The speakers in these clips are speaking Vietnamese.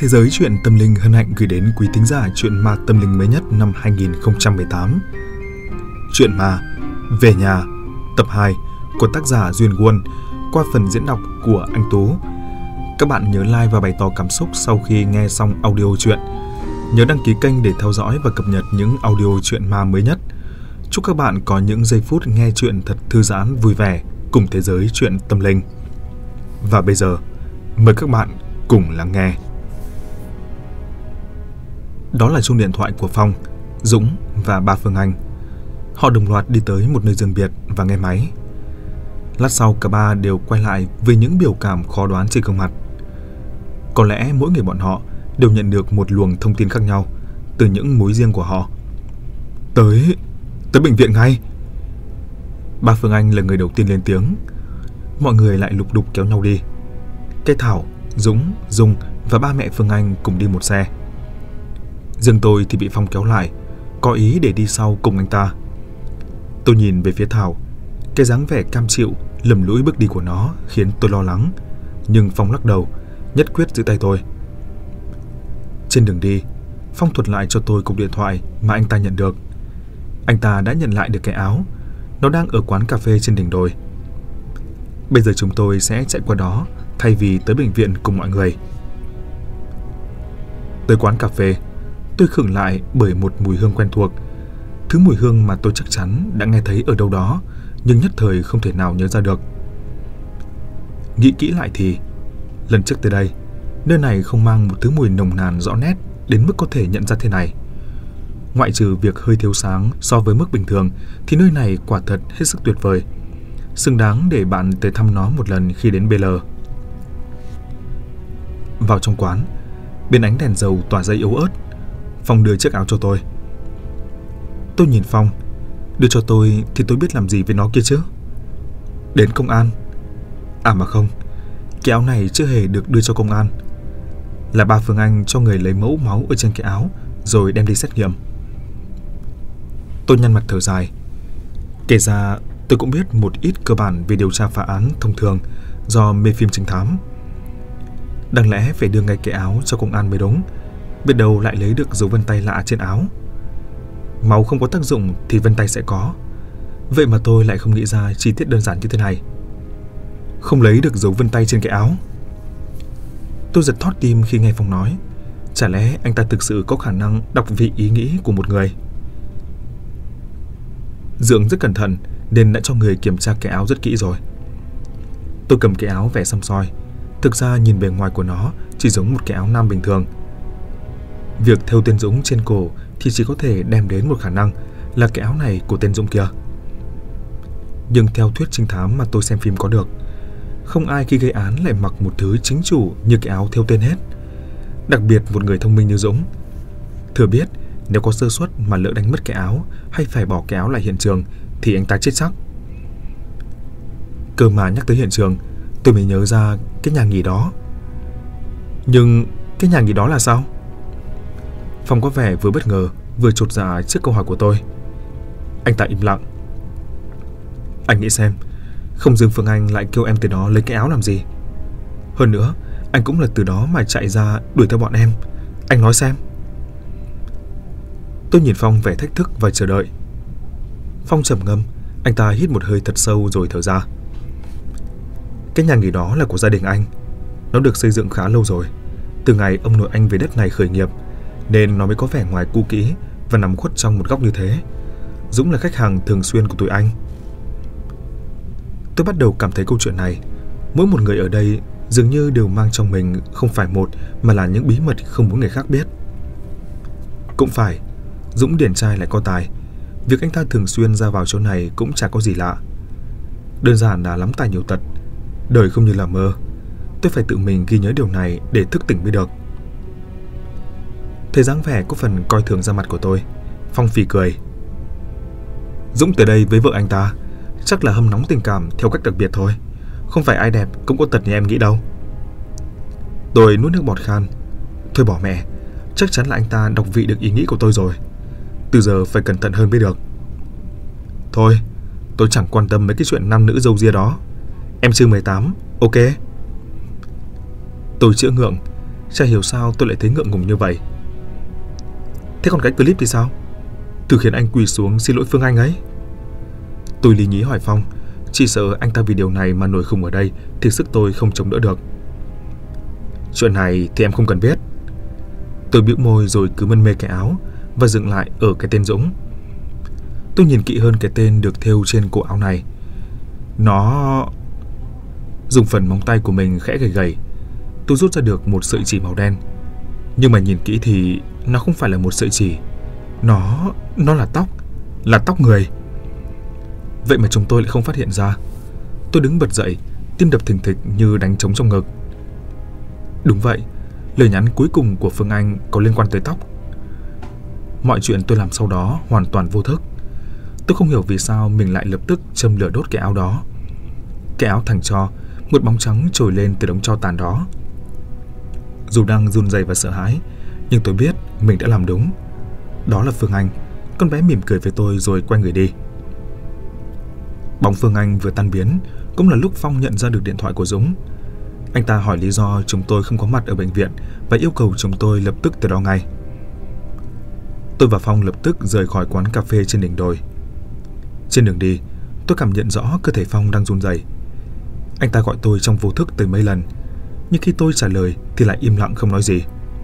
Thế giới truyện tâm linh hân hạnh gửi đến quý thính giả truyện ma tâm linh mới nhất năm 2018. Truyện ma Về Nhà tập 2 của tác giả Duyên Quân qua phần diễn đọc của anh Tú. Các bạn nhớ like và bày tỏ cảm xúc sau khi nghe xong audio truyện. Nhớ đăng ký kênh để theo dõi và cập nhật những audio truyện ma mới nhất. Chúc các bạn có những giây phút nghe truyện thật thư giãn, vui vẻ cùng thế giới truyện tâm linh. Và bây giờ, mời các bạn cùng lắng nghe. Đó là chuông điện thoại của Phong, Dũng và ba Phương Anh. Họ đồng loạt đi tới một nơi riêng biệt và nghe máy. Lát sau cả ba đều quay lại với những biểu cảm khó đoán trên gương mặt. Có lẽ mỗi người bọn họ đều nhận được một luồng thông tin khác nhau từ những mối riêng của họ. Tới bệnh viện ngay. Ba Phương Anh là người đầu tiên lên tiếng. Mọi người lại lục đục kéo nhau đi. Cái Thảo, Dũng, Dung và ba mẹ Phương Anh cùng đi một xe. Riêng tôi thì bị Phong kéo lại, có ý để đi sau cùng anh ta. Tôi nhìn về phía Thảo, cái dáng vẻ cam chịu, lầm lũi bước đi của nó khiến tôi lo lắng. Nhưng Phong lắc đầu, nhất quyết giữ tay tôi. Trên đường đi, Phong thuật lại cho tôi cục điện thoại mà anh ta nhận được. Anh ta đã nhận lại được cái áo, nó đang ở quán cà phê trên đỉnh đồi. Bây giờ chúng tôi sẽ chạy qua đó thay vì tới bệnh viện cùng mọi người. Tới quán cà phê, tôi khựng lại bởi một mùi hương quen thuộc. Thứ mùi hương mà tôi chắc chắn đã nghe thấy ở đâu đó, nhưng nhất thời không thể nào nhớ ra được. Nghĩ kỹ lại thì, lần trước tới đây, nơi này không mang một thứ mùi nồng nàn rõ nét đến mức có thể nhận ra thế này. Ngoại trừ việc hơi thiếu sáng so với mức bình thường, thì nơi này quả thật hết sức tuyệt vời, xứng đáng để bạn tới thăm nó một lần khi đến BL. Vào trong quán, bên ánh đèn dầu tỏa ra yếu ớt, Phong đưa chiếc áo cho tôi. Tôi nhìn Phong, đưa cho tôi thì tôi biết làm gì với nó kia chứ? Đến công an? À mà không, cái áo này chưa hề được đưa cho công an. Là ba Phương Anh cho người lấy mẫu máu ở trên cái áo rồi đem đi xét nghiệm. Tôi nhăn mặt thở dài. Kể ra tôi cũng biết một ít cơ bản về điều tra phá án thông thường do mê phim trinh thám. Đáng lẽ phải đưa ngay cái áo cho công an mới đúng, biết đâu lại lấy được dấu vân tay lạ trên áo. Máu không có tác dụng thì vân tay sẽ có. Vậy mà tôi lại không nghĩ ra chi tiết đơn giản như thế này. Không lấy được dấu vân tay trên cái áo. Tôi giật thót tim khi nghe Phong nói. Chả lẽ anh ta thực sự có khả năng đọc vị ý nghĩ của một người? Dượng rất cẩn thận nên đã cho người kiểm tra cái áo rất kỹ rồi. Tôi cầm cái áo vẻ xăm soi. Thực ra nhìn bề ngoài của nó chỉ giống một cái áo nam bình thường. Việc thêu tên Dũng trên cổ thì chỉ có thể đem đến một khả năng là cái áo này của tên Dũng kia. Nhưng theo thuyết trinh thám mà tôi xem phim có được, không ai khi gây án lại mặc một thứ chính chủ như cái áo thêu tên hết. Đặc biệt một người thông minh như Dũng. Thừa biết nếu có sơ suất mà lỡ đánh mất cái áo hay phải bỏ cái áo lại hiện trường thì anh ta chết chắc. Cơ mà nhắc tới hiện trường, tôi mới nhớ ra cái nhà nghỉ đó. Nhưng cái nhà nghỉ đó là sao? Phong có vẻ vừa bất ngờ vừa chột dạ trước câu hỏi của tôi. Anh ta im lặng. Anh nghĩ xem, không dưng Phương Anh lại kêu em từ đó lấy cái áo làm gì? Hơn nữa, anh cũng là từ đó mà chạy ra đuổi theo bọn em. Anh nói xem. Tôi nhìn Phong vẻ thách thức và chờ đợi. Phong trầm ngâm, anh ta hít một hơi thật sâu rồi thở ra. Cái nhà nghỉ đó là của gia đình anh. Nó được xây dựng khá lâu rồi, từ ngày ông nội anh về đất này khởi nghiệp, nên nó mới có vẻ ngoài cũ kỹ và nằm khuất trong một góc như thế. Dũng là khách hàng thường xuyên của tụi anh. Tôi bắt đầu cảm thấy câu chuyện này, mỗi một người ở đây dường như đều mang trong mình không phải một mà là những bí mật không muốn người khác biết. Cũng phải, Dũng điển trai lại có tài. Việc anh ta thường xuyên ra vào chỗ này cũng chả có gì lạ. Đơn giản là lắm tài nhiều tật. Đời không như là mơ. Tôi phải tự mình ghi nhớ điều này để thức tỉnh mới được. Thấy dáng vẻ có phần coi thường ra mặt của tôi, Phong phì cười. Dũng tới đây với vợ anh ta chắc là hâm nóng tình cảm theo cách đặc biệt thôi. Không phải ai đẹp cũng có tật như em nghĩ đâu. Tôi nuốt nước bọt khan. Thôi bỏ mẹ, chắc chắn là anh ta đọc vị được ý nghĩ của tôi rồi. Từ giờ phải cẩn thận hơn mới được. Thôi, tôi chẳng quan tâm mấy cái chuyện nam nữ râu ria đó. Em chưa 18, ok? Tôi chữa ngượng. Chả hiểu sao tôi lại thấy ngượng ngùng như vậy. Thế còn cái clip thì sao? Thử khiến anh quỳ xuống xin lỗi Phương Anh ấy. Tôi lý nhí hỏi Phong, chỉ sợ anh ta vì điều này mà nổi khùng ở đây thì sức tôi không chống đỡ được. Chuyện này thì em không cần biết. Tôi bĩu môi rồi cứ mân mê cái áo và dừng lại ở cái tên Dũng. Tôi nhìn kỹ hơn cái tên được thêu trên cổ áo này. Nó... Dùng phần móng tay của mình khẽ gầy gầy, tôi rút ra được một sợi chỉ màu đen. Nhưng mà nhìn kỹ thì nó không phải là một sợi chỉ. Nó là tóc người. Vậy mà chúng tôi lại không phát hiện ra. Tôi đứng bật dậy, tim đập thình thịch như đánh trống trong ngực. Đúng vậy, lời nhắn cuối cùng của Phương Anh có liên quan tới tóc. Mọi chuyện tôi làm sau đó hoàn toàn vô thức. Tôi không hiểu vì sao mình lại lập tức châm lửa đốt cái áo đó. Cái áo thành tro, một bóng trắng trồi lên từ đống tro tàn đó. Dù đang run rẩy và sợ hãi, nhưng tôi biết mình đã làm đúng. Đó là Phương Anh. Con bé mỉm cười với tôi rồi quay người đi. Bóng Phương Anh vừa tan biến cũng là lúc Phong nhận ra được điện thoại của Dũng. Anh ta hỏi lý do chúng tôi không có mặt ở bệnh viện và yêu cầu chúng tôi lập tức từ đó ngay. Tôi và Phong lập tức rời khỏi quán cà phê trên đỉnh đồi. Trên đường đi, tôi cảm nhận rõ cơ thể Phong đang run rẩy. Anh ta gọi tôi trong vô thức tới mấy lần, nhưng khi tôi trả lời thì lại im lặng không nói gì.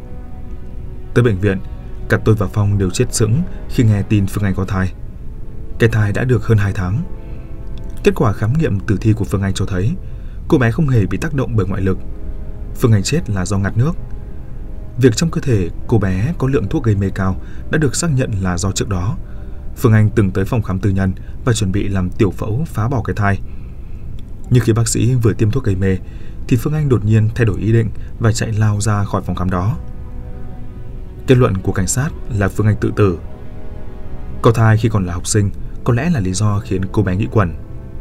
Tới bệnh viện, cả tôi và Phong đều chết sững khi nghe tin Phương Anh có thai. Cái thai đã được hơn 2 tháng. Kết quả khám nghiệm tử thi của Phương Anh cho thấy cô bé không hề bị tác động bởi ngoại lực. Phương Anh chết là do ngạt nước. Việc trong cơ thể cô bé có lượng thuốc gây mê cao đã được xác nhận là do trước đó Phương Anh từng tới phòng khám tư nhân và chuẩn bị làm tiểu phẫu phá bỏ cái thai. Nhưng khi bác sĩ vừa tiêm thuốc gây mê thì Phương Anh đột nhiên thay đổi ý định và chạy lao ra khỏi phòng khám đó. Kết luận của cảnh sát là Phương Anh tự tử. Có thai khi còn là học sinh có lẽ là lý do khiến cô bé nghĩ quẩn.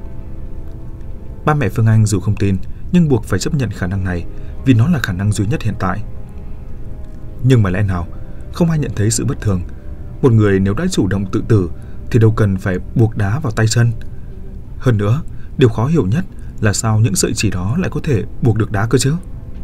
Ba mẹ Phương Anh dù không tin nhưng buộc phải chấp nhận khả năng này vì nó là khả năng duy nhất hiện tại. Nhưng mà lẽ nào không ai nhận thấy sự bất thường? Một người nếu đã chủ động tự tử thì đâu cần phải buộc đá vào tay chân. Hơn nữa, điều khó hiểu nhất là sao những sợi chỉ đó lại có thể buộc được đá cơ chứ?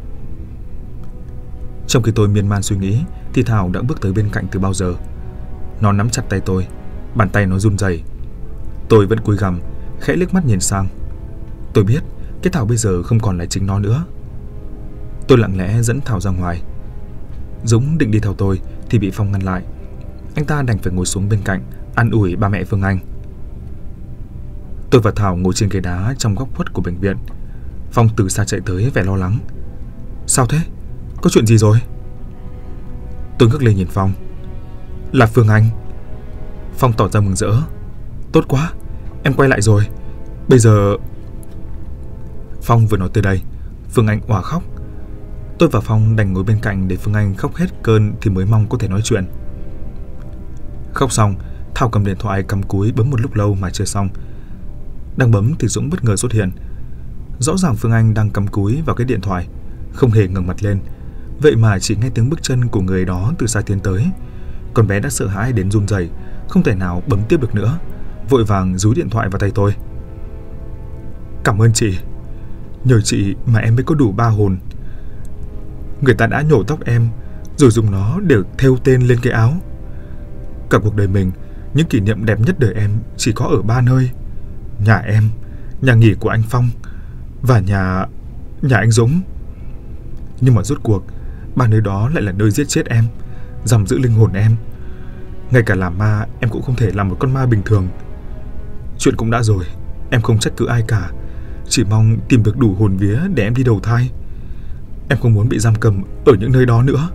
Trong khi tôi miên man suy nghĩ thì Thảo đã bước tới bên cạnh từ bao giờ. Nó nắm chặt tay tôi, bàn tay nó run rẩy. Tôi vẫn cúi gằm, khẽ liếc mắt nhìn sang. Tôi biết cái Thảo bây giờ không còn là chính nó nữa. Tôi lặng lẽ dẫn Thảo ra ngoài. Dũng định đi theo tôi thì bị Phong ngăn lại. Anh ta đành phải ngồi xuống bên cạnh an ủi ba mẹ Phương Anh. Tôi và Thảo ngồi trên ghế đá trong góc khuất của bệnh viện. Phong từ xa chạy tới vẻ lo lắng. Sao thế? Có chuyện gì rồi? Tôi ngước lên nhìn Phong. Là Phương Anh. Phong tỏ ra mừng rỡ. Tốt quá, em quay lại rồi. Bây giờ... Phong vừa nói tới đây, Phương Anh òa khóc. Tôi và Phong đành ngồi bên cạnh để Phương Anh khóc hết cơn thì mới mong có thể nói chuyện. Khóc xong, Thảo cầm điện thoại cắm cúi bấm một lúc lâu mà chưa xong. Đang bấm thì Dũng bất ngờ xuất hiện. Rõ ràng Phương Anh đang cắm cúi vào cái điện thoại, không hề ngẩng mặt lên. Vậy mà chỉ nghe tiếng bước chân của người đó từ xa tiến tới. Con bé đã sợ hãi đến run rẩy, không thể nào bấm tiếp được nữa, vội vàng dúi điện thoại vào tay tôi. Cảm ơn chị. Nhờ chị mà em mới có đủ 3 hồn. Người ta đã nhổ tóc em rồi dùng nó để thêu tên lên cái áo. Cả cuộc đời mình, những kỷ niệm đẹp nhất đời em chỉ có ở 3 nơi: nhà em, nhà nghỉ của anh Phong và nhà anh Dũng. Nhưng mà rốt cuộc 3 nơi đó lại là nơi giết chết em, giam giữ linh hồn em. Ngay cả làm ma em cũng không thể làm một con ma bình thường. Chuyện cũng đã rồi, em không trách cứ ai cả, chỉ mong tìm được đủ hồn vía để em đi đầu thai. Em không muốn bị giam cầm ở những nơi đó nữa.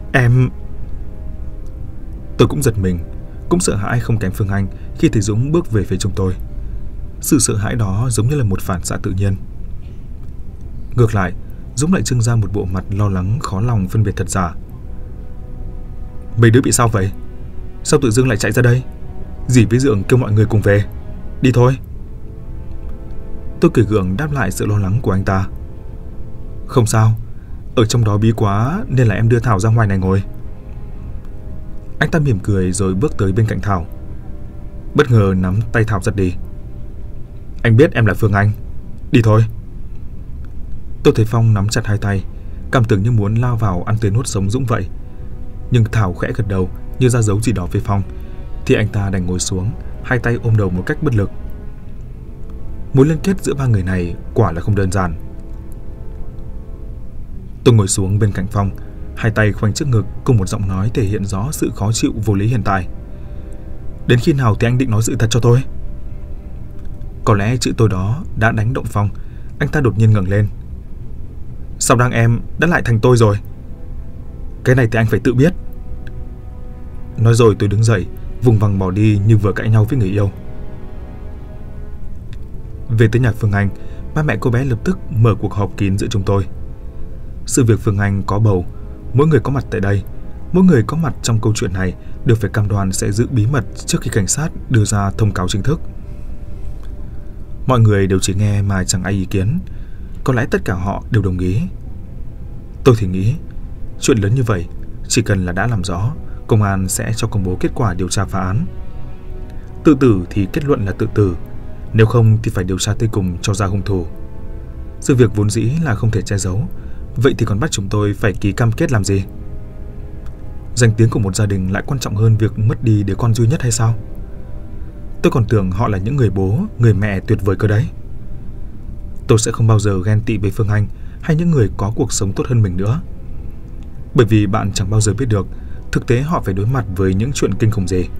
Tôi cũng giật mình, cũng sợ hãi không kém Phương Anh khi thấy Dũng bước về phía chúng tôi. Sự sợ hãi đó giống như là một phản xạ tự nhiên. Ngược lại, Dũng lại trưng ra một bộ mặt lo lắng khó lòng phân biệt thật giả. Mấy đứa bị sao vậy? Sao tự dưng lại chạy ra đây? Dì với Dượng kêu mọi người cùng về. Đi thôi. Tôi cười gượng đáp lại sự lo lắng của anh ta. Không sao, ở trong đó bí quá nên là em đưa Thảo ra ngoài này ngồi. Anh ta mỉm cười rồi bước tới bên cạnh Thảo, bất ngờ nắm tay Thảo giật đi. Anh biết em là Phương Anh. Đi thôi. Tôi thấy Phong nắm chặt hai tay, cảm tưởng như muốn lao vào ăn tươi nuốt sống Dũng vậy. Nhưng Thảo khẽ gật đầu như ra dấu gì đó với Phong, thì anh ta đành ngồi xuống, hai tay ôm đầu một cách bất lực. Mối liên kết giữa ba người này quả là không đơn giản. Tôi ngồi xuống bên cạnh Phong, hai tay khoanh trước ngực cùng một giọng nói thể hiện rõ sự khó chịu vô lý hiện tại. Đến khi nào thì anh định nói sự thật cho tôi? Có lẽ chữ tôi đó đã đánh động Phong. Anh ta đột nhiên ngẩng lên. Sao đang em đã lại thành tôi rồi? Cái này thì anh phải tự biết. Nói rồi tôi đứng dậy, vùng vằng bỏ đi như vừa cãi nhau với người yêu. Về tới nhà Phương Anh, ba mẹ cô bé lập tức mở cuộc họp kín giữa chúng tôi. Sự việc Phương Anh có bầu, mỗi người có mặt tại đây, mỗi người có mặt trong câu chuyện này đều phải cam đoan sẽ giữ bí mật trước khi cảnh sát đưa ra thông cáo chính thức. Mọi người đều chỉ nghe mà chẳng ai ý kiến. Có lẽ tất cả họ đều đồng ý. Tôi thì nghĩ, chuyện lớn như vậy, chỉ cần là đã làm rõ, công an sẽ cho công bố kết quả điều tra phá án. Tự tử thì kết luận là tự tử, nếu không thì phải điều tra tới cùng cho ra hung thủ. Sự việc vốn dĩ là không thể che giấu, vậy thì còn bắt chúng tôi phải ký cam kết làm gì? Danh tiếng của một gia đình lại quan trọng hơn việc mất đi đứa con duy nhất hay sao? Tôi còn tưởng họ là những người bố, người mẹ tuyệt vời cơ đấy. Tôi sẽ không bao giờ ghen tị với Phương Anh hay những người có cuộc sống tốt hơn mình nữa. Bởi vì bạn chẳng bao giờ biết được thực tế họ phải đối mặt với những chuyện kinh khủng gì.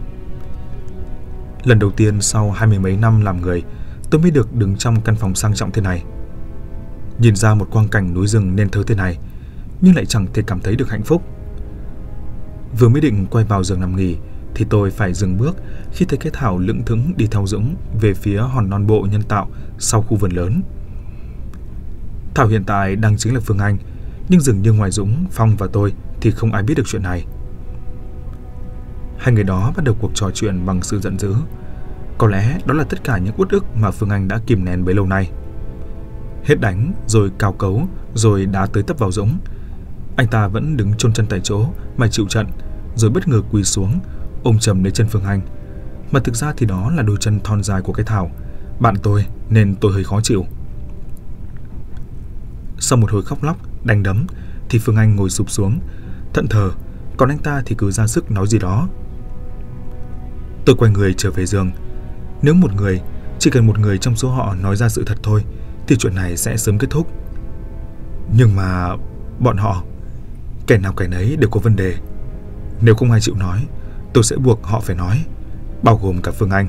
Lần đầu tiên sau 20 mấy năm làm người, tôi mới được đứng trong căn phòng sang trọng thế này. Nhìn ra một quang cảnh núi rừng nên thơ thế này, nhưng lại chẳng thể cảm thấy được hạnh phúc. Vừa mới định quay vào giường nằm nghỉ thì tôi phải dừng bước khi thấy cái Thảo lững thững đi theo Dũng về phía hòn non bộ nhân tạo sau khu vườn lớn. Thảo hiện tại đang chính là Phương Anh, nhưng dường như ngoài Dũng, Phong và tôi thì không ai biết được chuyện này. Hai người đó bắt đầu cuộc trò chuyện bằng sự giận dữ. Có lẽ đó là tất cả những uất ức mà Phương Anh đã kìm nén bấy lâu nay. Hết đánh, rồi cào cấu, rồi đá tới tấp vào Dũng. Anh ta vẫn đứng chôn chân tại chỗ mà chịu trận, rồi bất ngờ quỳ xuống, ôm chầm lấy chân Phương Anh. Mà thực ra thì đó là đôi chân thon dài của cái Thảo, bạn tôi, nên tôi hơi khó chịu. Sau một hồi khóc lóc, đánh đấm, thì Phương Anh ngồi sụp xuống, thẫn thờ, còn anh ta thì cứ ra sức nói gì đó. Tôi quay người trở về giường. Nếu một người, chỉ cần một người trong số họ nói ra sự thật thôi, thì chuyện này sẽ sớm kết thúc. Nhưng mà bọn họ, kẻ nào kẻ nấy đều có vấn đề. Nếu không ai chịu nói, tôi sẽ buộc họ phải nói, bao gồm cả Phương Anh.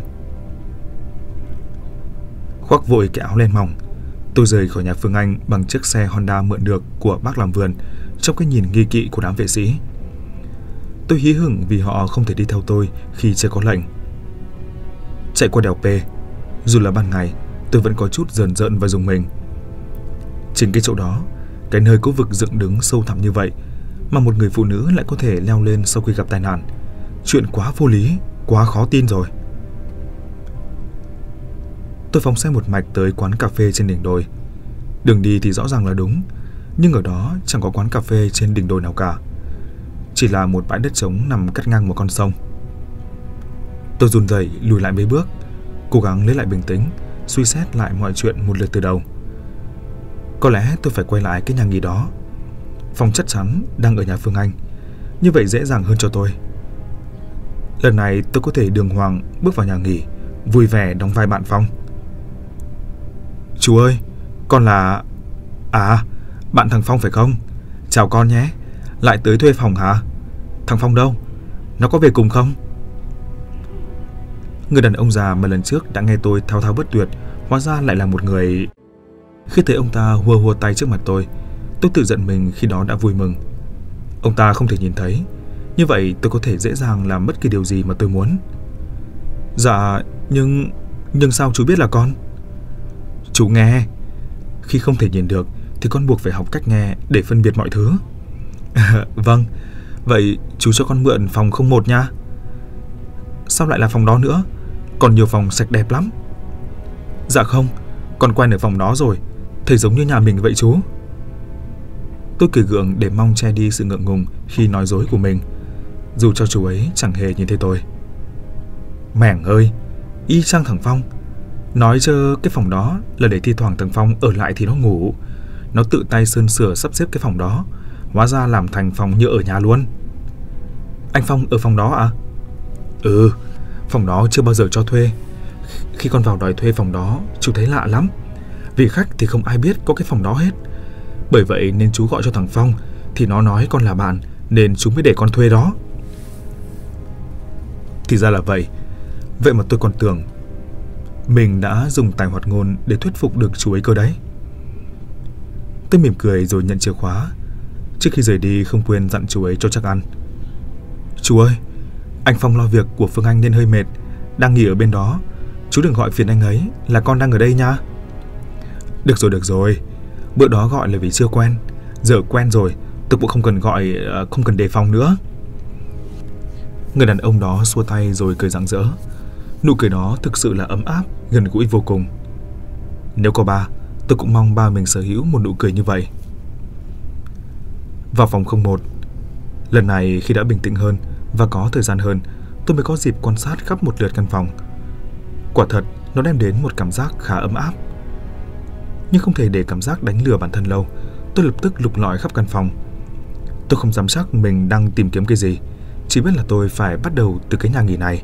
Khoác vội cái áo len mỏng, tôi rời khỏi nhà Phương Anh bằng chiếc xe Honda mượn được của bác làm vườn, trong cái nhìn nghi kỵ của đám vệ sĩ. Tôi hí hửng vì họ không thể đi theo tôi khi chưa có lệnh. Chạy qua đèo P, dù là ban ngày, tôi vẫn có chút rờn rợn và rùng mình. Chính cái chỗ đó, cái nơi có vực dựng đứng sâu thẳm như vậy, mà một người phụ nữ lại có thể leo lên sau khi gặp tai nạn. Chuyện quá vô lý, quá khó tin rồi. Tôi phóng xe một mạch tới quán cà phê trên đỉnh đồi. Đường đi thì rõ ràng là đúng, nhưng ở đó chẳng có quán cà phê trên đỉnh đồi nào cả. Chỉ là một bãi đất trống nằm cắt ngang một con sông. Tôi run rẩy lùi lại mấy bước, cố gắng lấy lại bình tĩnh, suy xét lại mọi chuyện một lượt từ đầu. Có lẽ tôi phải quay lại cái nhà nghỉ đó. Phong chắc chắn đang ở nhà Phương Anh, như vậy dễ dàng hơn cho tôi. Lần này tôi có thể đường hoàng bước vào nhà nghỉ, vui vẻ đóng vai bạn Phong. Chú ơi, con là... À, bạn thằng Phong phải không? Chào con nhé. Lại tới thuê phòng hả? Thằng Phong đâu? Nó có về cùng không? Người đàn ông già mà lần trước đã nghe tôi thao thao bất tuyệt, hóa ra lại là một người... Khi thấy ông ta hùa hùa tay trước mặt tôi tự giận mình khi đó đã vui mừng. Ông ta không thể nhìn thấy, như vậy tôi có thể dễ dàng làm bất kỳ điều gì mà tôi muốn. Dạ, nhưng sao chú biết là con? Chú nghe. Khi không thể nhìn được thì con buộc phải học cách nghe để phân biệt mọi thứ. Vâng, vậy chú cho con mượn phòng 01 nha. Sao lại là phòng đó nữa? Còn nhiều phòng sạch đẹp lắm. Dạ không, con quen ở phòng đó rồi, thấy giống như nhà mình vậy chú. Tôi cười gượng để mong che đi sự ngượng ngùng khi nói dối của mình, dù cho chú ấy chẳng hề nhìn thấy tôi. Mẻng ơi, y chang thằng Phong. Nói chứ cái phòng đó là để thi thoảng thằng Phong ở lại thì nó ngủ, nó tự tay sơn sửa sắp xếp cái phòng đó, hóa ra làm thành phòng như ở nhà luôn. Anh Phong ở phòng đó à? Ừ, phòng đó chưa bao giờ cho thuê. Khi con vào đòi thuê phòng đó, chú thấy lạ lắm. Vì khách thì không ai biết có cái phòng đó hết. Bởi vậy nên chú gọi cho thằng Phong, thì nó nói con là bạn, nên chú mới để con thuê đó. Thì ra là vậy. Vậy mà tôi còn tưởng mình đã dùng tài hoạt ngôn để thuyết phục được chú ấy cơ đấy. Tôi mỉm cười rồi nhận chìa khóa. Trước khi rời đi không quên dặn chú ấy cho chắc ăn. Chú ơi, anh Phong lo việc của Phương Anh nên hơi mệt, đang nghỉ ở bên đó. Chú đừng gọi phiền anh ấy, là con đang ở đây nha. Được rồi. Bữa đó gọi là vì chưa quen. Giờ quen rồi, tôi cũng không cần gọi, không cần đề phòng nữa. Người đàn ông đó xua tay rồi cười rạng rỡ. Nụ cười đó thực sự là ấm áp, gần gũi vô cùng. Nếu có ba, tôi cũng mong ba mình sở hữu một nụ cười như vậy. Vào phòng 01. Lần này khi đã bình tĩnh hơn và có thời gian hơn, tôi mới có dịp quan sát khắp một lượt căn phòng. Quả thật, nó đem đến một cảm giác khá ấm áp. Nhưng không thể để cảm giác đánh lừa bản thân lâu, tôi lập tức lục lọi khắp căn phòng. Tôi không dám chắc mình đang tìm kiếm cái gì, chỉ biết là tôi phải bắt đầu từ cái nhà nghỉ này.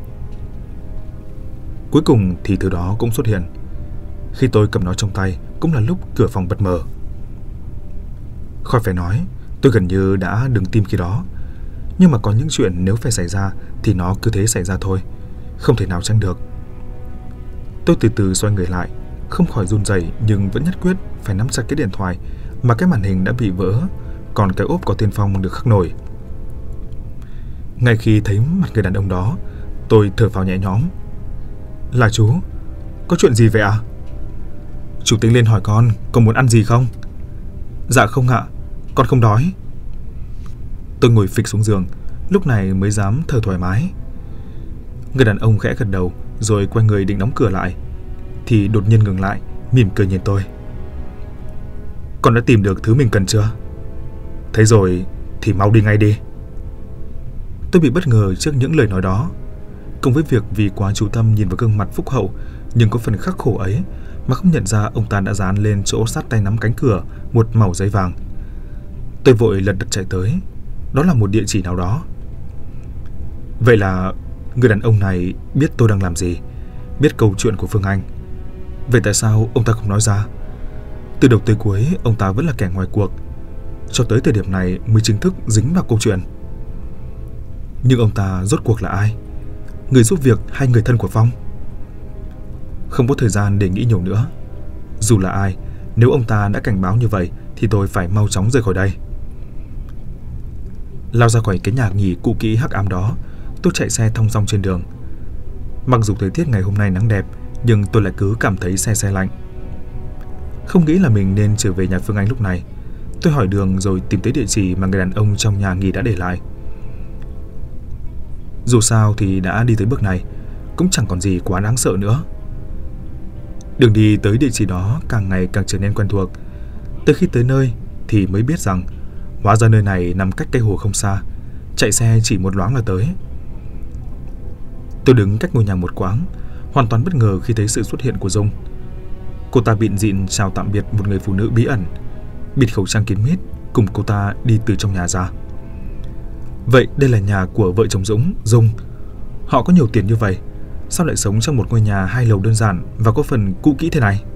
Cuối cùng thì thứ đó cũng xuất hiện. Khi tôi cầm nó trong tay, cũng là lúc cửa phòng bật mở. Khỏi phải nói, tôi gần như đã đứng tim khi đó. Nhưng mà có những chuyện nếu phải xảy ra thì nó cứ thế xảy ra thôi, không thể nào tránh được. Tôi từ từ xoay người lại, không khỏi run rẩy nhưng vẫn nhất quyết phải nắm chặt cái điện thoại mà cái màn hình đã bị vỡ, còn cái ốp có tên Phong được khắc nổi. Ngay khi thấy mặt người đàn ông đó, tôi thở phào nhẹ nhõm. Là chú, có chuyện gì vậy ạ? Chú tính lên hỏi con, có muốn ăn gì không? Dạ không ạ, con không đói. Tôi ngồi phịch xuống giường, lúc này mới dám thở thoải mái. Người đàn ông khẽ gật đầu rồi quay người định đóng cửa lại, thì đột nhiên ngừng lại, mỉm cười nhìn tôi. Con đã tìm được thứ mình cần chưa? Thấy rồi thì mau đi ngay đi. Tôi bị bất ngờ trước những lời nói đó, cùng với việc vì quá chú tâm nhìn vào gương mặt phúc hậu nhưng có phần khắc khổ ấy mà không nhận ra ông ta đã dán lên chỗ sát tay nắm cánh cửa một mẩu giấy vàng. Tôi vội lật đật chạy tới. Đó là một địa chỉ nào đó. Vậy là người đàn ông này biết tôi đang làm gì, biết câu chuyện của Phương Anh. Vậy tại sao ông ta không nói ra? Từ đầu tới cuối ông ta vẫn là kẻ ngoài cuộc, cho tới thời điểm này mới chính thức dính vào câu chuyện. Nhưng ông ta rốt cuộc là ai? Người giúp việc hay người thân của Phong? Không có thời gian để nghĩ nhiều nữa. Dù là ai, nếu ông ta đã cảnh báo như vậy thì tôi phải mau chóng rời khỏi đây. Lao ra khỏi cái nhà nghỉ cũ kỹ hắc ám đó, tôi chạy xe thong dong trên đường. Mặc dù thời tiết ngày hôm nay nắng đẹp, nhưng tôi lại cứ cảm thấy se lạnh. Không nghĩ là mình nên trở về nhà Phương Anh lúc này. Tôi hỏi đường rồi tìm tới địa chỉ mà người đàn ông trong nhà nghỉ đã để lại. Dù sao thì đã đi tới bước này, cũng chẳng còn gì quá đáng sợ nữa. Đường đi tới địa chỉ đó càng ngày càng trở nên quen thuộc. Từ khi tới nơi thì mới biết rằng hóa ra nơi này nằm cách cái hồ không xa, chạy xe chỉ một loáng là tới. Tôi đứng cách ngôi nhà một quãng, hoàn toàn bất ngờ khi thấy sự xuất hiện của Dung. Cô ta bịn dịn chào tạm biệt một người phụ nữ bí ẩn, bịt khẩu trang kín mít, cùng cô ta đi từ trong nhà ra. Vậy đây là nhà của vợ chồng Dung. Họ có nhiều tiền như vậy, sao lại sống trong một ngôi nhà 2 lầu đơn giản và có phần cũ kỹ thế này?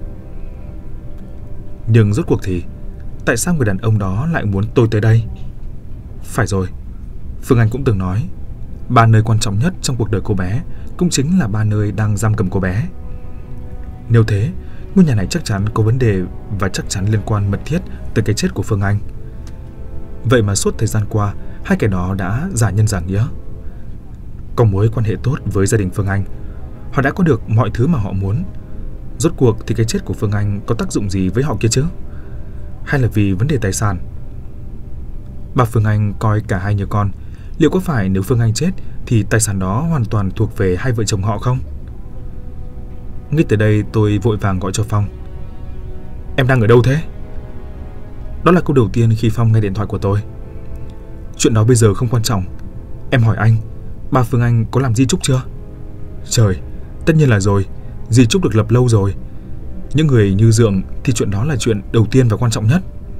Nhưng rốt cuộc thì tại sao người đàn ông đó lại muốn tôi tới đây? Phải rồi, Phương Anh cũng từng nói 3 nơi quan trọng nhất trong cuộc đời cô bé cũng chính là 3 nơi đang giam cầm cô bé. Nếu thế, ngôi nhà này chắc chắn có vấn đề và chắc chắn liên quan mật thiết tới cái chết của Phương Anh. Vậy mà suốt thời gian qua, hai kẻ đó đã giả nhân giả nghĩa. Có mối quan hệ tốt với gia đình Phương Anh, họ đã có được mọi thứ mà họ muốn. Rốt cuộc thì cái chết của Phương Anh có tác dụng gì với họ kia chứ? Hay là vì vấn đề tài sản? Bà Phương Anh coi cả hai như con. Liệu có phải nếu Phương Anh chết thì tài sản đó hoàn toàn thuộc về hai vợ chồng họ không? Ngay từ đây tôi vội vàng gọi cho Phong. Em đang ở đâu thế? Đó là câu đầu tiên khi Phong nghe điện thoại của tôi. Chuyện đó bây giờ không quan trọng. Em hỏi anh, bà Phương Anh có làm di chúc chưa? Trời, tất nhiên là rồi. Di chúc được lập lâu rồi. Những người như Dượng thì chuyện đó là chuyện đầu tiên và quan trọng nhất.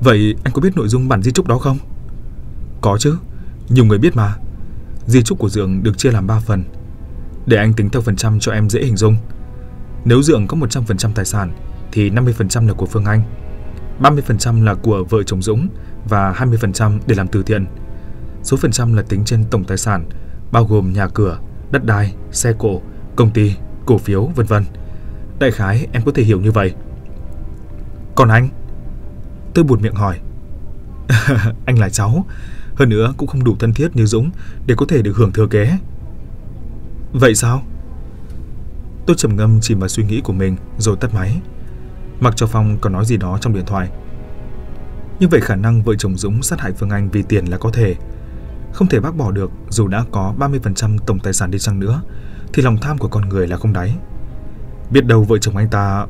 Vậy anh có biết nội dung bản di chúc đó không? Có chứ, nhiều người biết mà. Di chúc của Dượng được chia làm 3 phần. Để anh tính theo phần trăm cho em dễ hình dung. Nếu Dượng có 100% tài sản thì 50% là của Phương Anh, 30% là của vợ chồng Dũng và 20% để làm từ thiện. Số phần trăm là tính trên tổng tài sản, bao gồm nhà cửa, đất đai, xe cộ, công ty, cổ phiếu, vân vân. Đại khái em có thể hiểu như vậy. Còn anh? Tôi buột miệng hỏi. Anh là cháu, hơn nữa cũng không đủ thân thiết như Dũng để có thể được hưởng thừa kế. Vậy sao? Tôi trầm ngâm chìm vào suy nghĩ của mình rồi tắt máy, mặc cho Phong còn nói gì đó trong điện thoại. Như vậy khả năng vợ chồng Dũng sát hại Phương Anh vì tiền là có thể. Không thể bác bỏ được, dù đã có 30% tổng tài sản đi chăng nữa thì lòng tham của con người là không đáy. Biết đâu vợ chồng anh ta...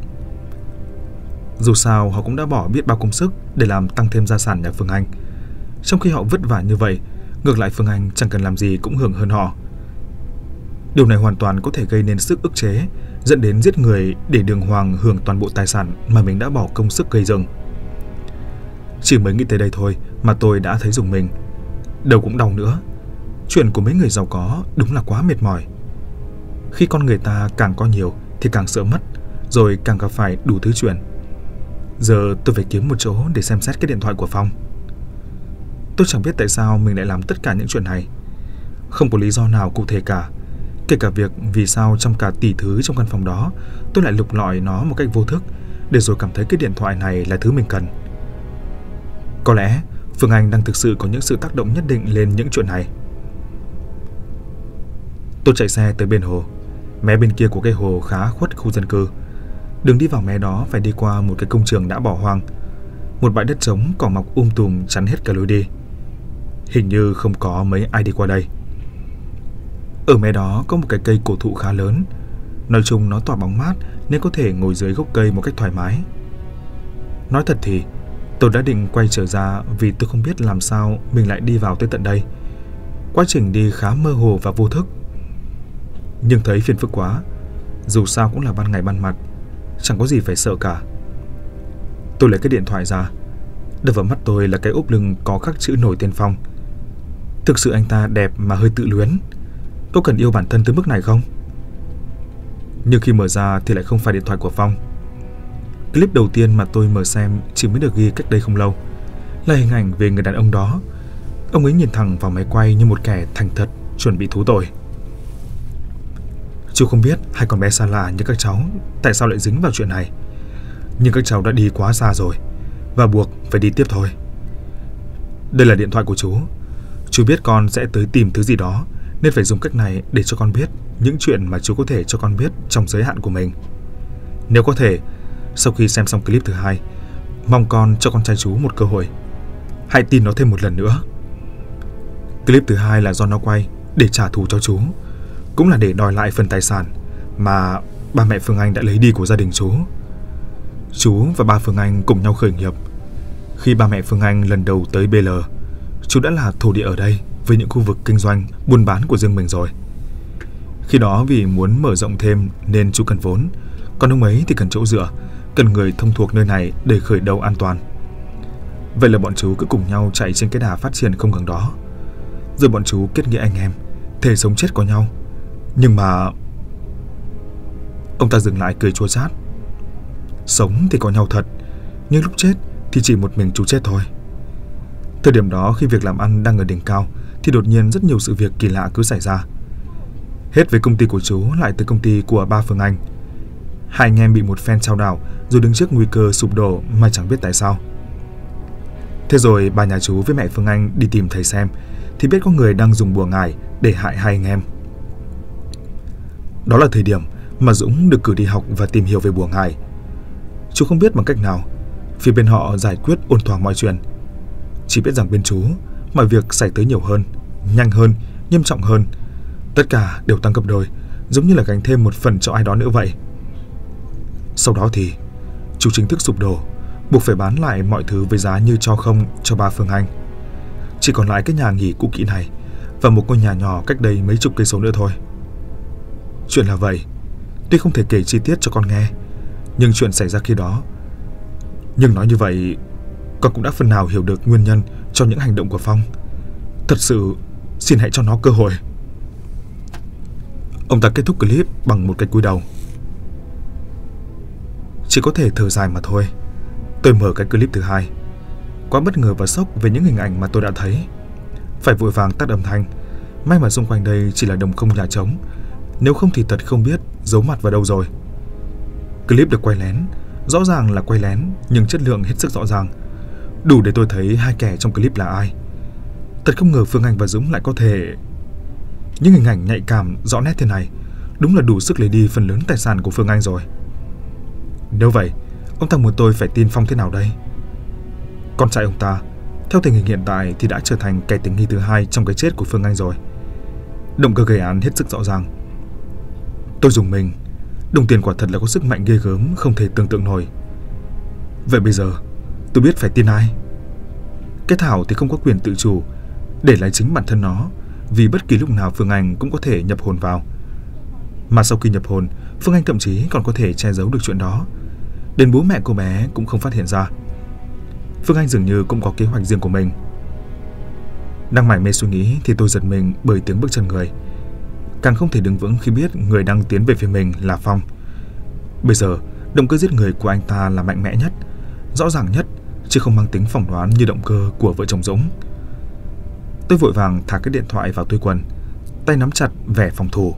Dù sao họ cũng đã bỏ biết bao công sức để làm tăng thêm gia sản nhà Phương Anh. Trong khi họ vất vả như vậy, ngược lại Phương Anh chẳng cần làm gì cũng hưởng hơn họ. Điều này hoàn toàn có thể gây nên sức ức chế, dẫn đến giết người để đường hoàng hưởng toàn bộ tài sản mà mình đã bỏ công sức gây dựng. Chỉ mới nghĩ tới đây thôi mà tôi đã thấy rùng mình. Đầu cũng đau nữa. Chuyện của mấy người giàu có đúng là quá mệt mỏi. Khi con người ta càng có nhiều thì càng sợ mất, rồi càng gặp phải đủ thứ chuyện. Giờ tôi phải kiếm một chỗ để xem xét cái điện thoại của Phong. Tôi chẳng biết tại sao mình lại làm tất cả những chuyện này. Không có lý do nào cụ thể cả. Kể cả việc vì sao trong cả tỷ thứ trong căn phòng đó tôi lại lục lọi nó một cách vô thức, để rồi cảm thấy cái điện thoại này là thứ mình cần. Có lẽ Phương Anh đang thực sự có những sự tác động nhất định lên những chuyện này. Tôi chạy xe tới bên hồ. Mé bên kia của cái hồ khá khuất khu dân cư. Đường đi vào mé đó phải đi qua một cái công trường đã bỏ hoang, một bãi đất trống cỏ mọc tùm chắn hết cả lối đi. Hình như không có mấy ai đi qua đây. Ở mé đó có một cái cây cổ thụ khá lớn. Nói chung nó tỏa bóng mát nên có thể ngồi dưới gốc cây một cách thoải mái. Nói thật thì tôi đã định quay trở ra vì tôi không biết làm sao mình lại đi vào tới tận đây. Quá trình đi khá mơ hồ và vô thức. Nhưng thấy phiền phức quá. Dù sao cũng là ban ngày ban mặt, chẳng có gì phải sợ cả. Tôi lấy cái điện thoại ra. Đập vào mắt tôi là cái ốp lưng có khắc chữ nổi tên Phong. Thực sự anh ta đẹp mà hơi tự luyến. Có cần yêu bản thân tới mức này không? Nhưng khi mở ra thì lại không phải điện thoại của Phong. Clip đầu tiên mà tôi mở xem chỉ mới được ghi cách đây không lâu là hình ảnh về người đàn ông đó. Ông ấy nhìn thẳng vào máy quay như một kẻ thành thật chuẩn bị thú tội. Chú không biết hai con bé xa lạ như các cháu tại sao lại dính vào chuyện này. Nhưng các cháu đã đi quá xa rồi và buộc phải đi tiếp thôi. Đây là điện thoại của chú. Chú biết con sẽ tới tìm thứ gì đó nên phải dùng cách này để cho con biết những chuyện mà chú có thể cho con biết trong giới hạn của mình. Nếu có thể, sau khi xem xong clip thứ 2, mong con cho con trai chú một cơ hội. Hãy tin nó thêm một lần nữa. Clip thứ 2 là do nó quay để trả thù cho chú, cũng là để đòi lại phần tài sản mà ba mẹ Phương Anh đã lấy đi của gia đình chú. Chú và ba Phương Anh cùng nhau khởi nghiệp. Khi ba mẹ Phương Anh lần đầu tới BL, chú đã là thổ địa ở đây với những khu vực kinh doanh, buôn bán của riêng mình rồi. Khi đó vì muốn mở rộng thêm nên chú cần vốn, còn ông ấy thì cần chỗ dựa, cần người thông thuộc nơi này để khởi đầu an toàn. Vậy là bọn chú cứ cùng nhau chạy trên cái đà phát triển không ngừng đó. Rồi bọn chú kết nghĩa anh em, thề sống chết có nhau. Nhưng mà... Ông ta dừng lại cười chua chát. Sống thì có nhau thật, nhưng lúc chết thì chỉ một mình chú chết thôi. Thời điểm đó khi việc làm ăn đang ở đỉnh cao thì đột nhiên rất nhiều sự việc kỳ lạ cứ xảy ra. Hết với công ty của chú lại tới công ty của ba Phương Anh. Hai anh em bị một phen chao đảo rồi đứng trước nguy cơ sụp đổ mà chẳng biết tại sao. Thế rồi bà nhà chú với mẹ Phương Anh đi tìm thầy xem thì biết có người đang dùng bùa ngải để hại hai anh em. Đó là thời điểm mà Dũng được cử đi học và tìm hiểu về bùa ngải. Chú không biết bằng cách nào, phía bên họ giải quyết ổn thỏa mọi chuyện. Chỉ biết rằng bên chú, mọi việc xảy tới nhiều hơn, nhanh hơn, nghiêm trọng hơn. Tất cả đều tăng gấp đôi, giống như là gánh thêm một phần cho ai đó nữa vậy. Sau đó thì chú chính thức sụp đổ, buộc phải bán lại mọi thứ với giá như cho không cho ba Phương Anh. Chỉ còn lại cái nhà nghỉ cũ kỹ này và một ngôi nhà nhỏ cách đây mấy chục cây số nữa thôi. Chuyện là vậy, tuy không thể kể chi tiết cho con nghe, nhưng chuyện xảy ra khi đó. Nhưng nói như vậy, con cũng đã phần nào hiểu được nguyên nhân cho những hành động của Phong. Thật sự, xin hãy cho nó cơ hội. Ông ta kết thúc clip bằng một cái cúi đầu. Chỉ có thể thở dài mà thôi. Tôi mở cái clip thứ hai. Quá bất ngờ và sốc về những hình ảnh mà tôi đã thấy. Phải vội vàng tắt âm thanh. May mà xung quanh đây chỉ là đồng không nhà trống. Nếu không thì thật không biết giấu mặt vào đâu rồi. Clip được quay lén. Rõ ràng là quay lén, nhưng chất lượng hết sức rõ ràng. Đủ để tôi thấy hai kẻ trong clip là ai. Thật không ngờ Phương Anh và Dũng lại có thể... Những hình ảnh nhạy cảm, rõ nét thế này đúng là đủ sức lấy đi phần lớn tài sản của Phương Anh rồi. Nếu vậy, ông ta muốn tôi phải tin Phong thế nào đây? Con trai ông ta, theo tình hình hiện tại thì đã trở thành kẻ tình nghi thứ hai trong cái chết của Phương Anh rồi. Động cơ gây án hết sức rõ ràng. Tôi dùng mình. Đồng tiền quả thật là có sức mạnh ghê gớm, không thể tưởng tượng nổi. Vậy bây giờ, tôi biết phải tin ai? Cái Thảo thì không có quyền tự chủ, để lại chính bản thân nó, vì bất kỳ lúc nào Phương Anh cũng có thể nhập hồn vào. Mà sau khi nhập hồn, Phương Anh thậm chí còn có thể che giấu được chuyện đó. Đến bố mẹ cô bé cũng không phát hiện ra. Phương Anh dường như cũng có kế hoạch riêng của mình. Đang mải mê suy nghĩ thì tôi giật mình bởi tiếng bước chân người. Càng không thể đứng vững khi biết người đang tiến về phía mình là Phong. Bây giờ, động cơ giết người của anh ta là mạnh mẽ nhất, rõ ràng nhất, chứ không mang tính phỏng đoán như động cơ của vợ chồng Dũng. Tôi vội vàng thả cái điện thoại vào túi quần, tay nắm chặt vẻ phòng thủ.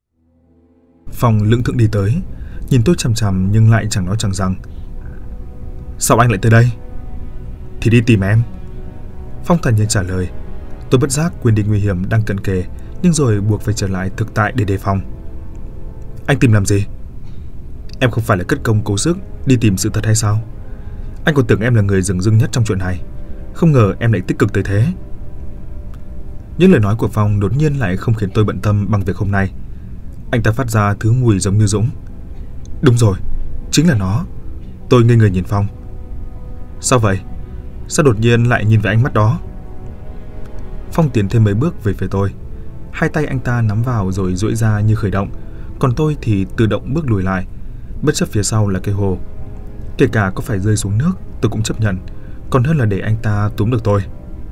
Phong lững thững đi tới, nhìn tôi chằm chằm nhưng lại chẳng nói chẳng rằng. Sao anh lại tới đây? Thì đi tìm em. Phong thản nhiên trả lời. Tôi bất giác quên đi nguy hiểm đang cận kề, nhưng rồi buộc phải trở lại thực tại để đề phòng. Anh tìm làm gì? Em không phải là cất công cố sức đi tìm sự thật hay sao? Anh còn tưởng em là người dửng dưng nhất trong chuyện này, không ngờ em lại tích cực tới thế. Những lời nói của Phong đột nhiên lại không khiến tôi bận tâm bằng việc hôm nay. Anh ta phát ra thứ mùi giống như Dũng. Đúng rồi, chính là nó. Tôi ngây người nhìn Phong. Sao vậy? Sao đột nhiên lại nhìn về ánh mắt đó? Phong tiến thêm mấy bước về phía tôi. Hai tay anh ta nắm vào rồi duỗi ra như khởi động, còn tôi thì tự động bước lùi lại, bất chấp phía sau là cái hồ. Kể cả có phải rơi xuống nước tôi cũng chấp nhận, còn hơn là để anh ta túm được tôi.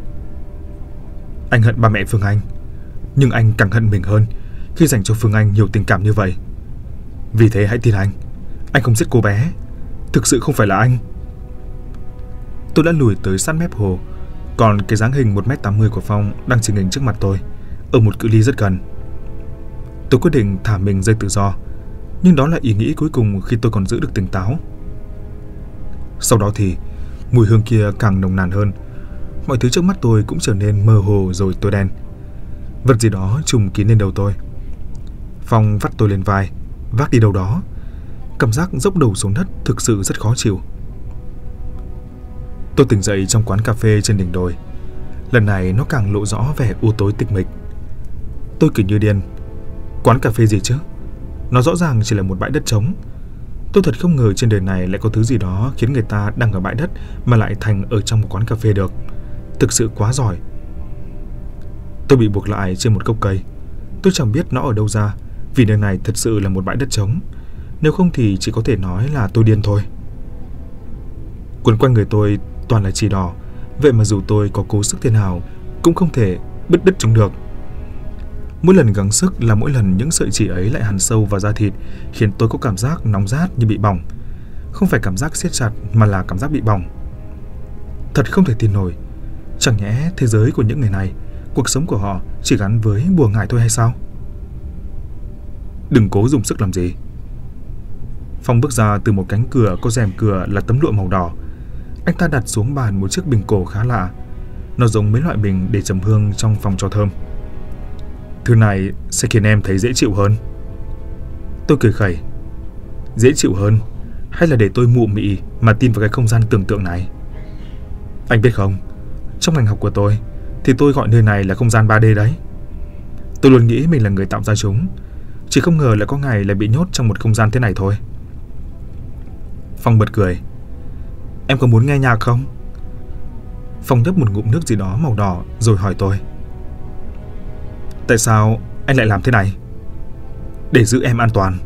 Anh hận ba mẹ Phương Anh, nhưng anh càng hận mình hơn khi dành cho Phương Anh nhiều tình cảm như vậy. Vì thế hãy tin anh không giết cô bé, thực sự không phải là anh. Tôi đã lùi tới sát mép hồ, còn cái dáng hình 1m80 của Phong đang chỉnh hình trước mặt tôi, ở một cự ly rất gần. Tôi quyết định thả mình rơi tự do, nhưng đó là ý nghĩ cuối cùng khi tôi còn giữ được tỉnh táo. Sau đó thì mùi hương kia càng nồng nàn hơn. Mọi thứ trước mắt tôi cũng trở nên mơ hồ rồi tối đen. Vật gì đó trùm kín lên đầu tôi. Phong vắt tôi lên vai, vác đi đâu đó. Cảm giác dốc đầu xuống đất thực sự rất khó chịu. Tôi tỉnh dậy trong quán cà phê trên đỉnh đồi. Lần này nó càng lộ rõ vẻ u tối tịch mịch. Tôi kiểu như điên. Quán cà phê gì chứ? Nó rõ ràng chỉ là một bãi đất trống. Tôi thật không ngờ trên đời này lại có thứ gì đó khiến người ta đang ở bãi đất mà lại thành ở trong một quán cà phê được. Thực sự quá giỏi. Tôi bị buộc lại trên một gốc cây. Tôi chẳng biết nó ở đâu ra, vì nơi này thật sự là một bãi đất trống. Nếu không thì chỉ có thể nói là tôi điên thôi. Quấn quanh người tôi toàn là chì đỏ. Vậy mà dù tôi có cố sức thế nào cũng không thể bứt đứt chúng được. Mỗi lần gắng sức là mỗi lần những sợi chỉ ấy lại hằn sâu vào da thịt, khiến tôi có cảm giác nóng rát như bị bỏng. Không phải cảm giác siết chặt mà là cảm giác bị bỏng. Thật không thể tin nổi. Chẳng nhẽ thế giới của những người này, cuộc sống của họ chỉ gắn với bùa ngải thôi hay sao? Đừng cố dùng sức làm gì. Phong bước ra từ một cánh cửa có rèm cửa là tấm lụa màu đỏ. Anh ta đặt xuống bàn một chiếc bình cổ khá lạ. Nó giống mấy loại bình để trầm hương trong phòng cho thơm. Thứ này sẽ khiến em thấy dễ chịu hơn. Tôi cười khẩy. Dễ chịu hơn? Hay là để tôi mụ mị mà tin vào cái không gian tưởng tượng này? Anh biết không, trong ngành học của tôi thì tôi gọi nơi này là không gian 3D đấy. Tôi luôn nghĩ mình là người tạo ra chúng, chỉ không ngờ là có ngày lại bị nhốt trong một không gian thế này thôi. Phong bật cười. Em có muốn nghe nhạc không? Phong nhấp một ngụm nước gì đó màu đỏ rồi hỏi tôi. Tại sao anh lại làm thế này? Để giữ em an toàn.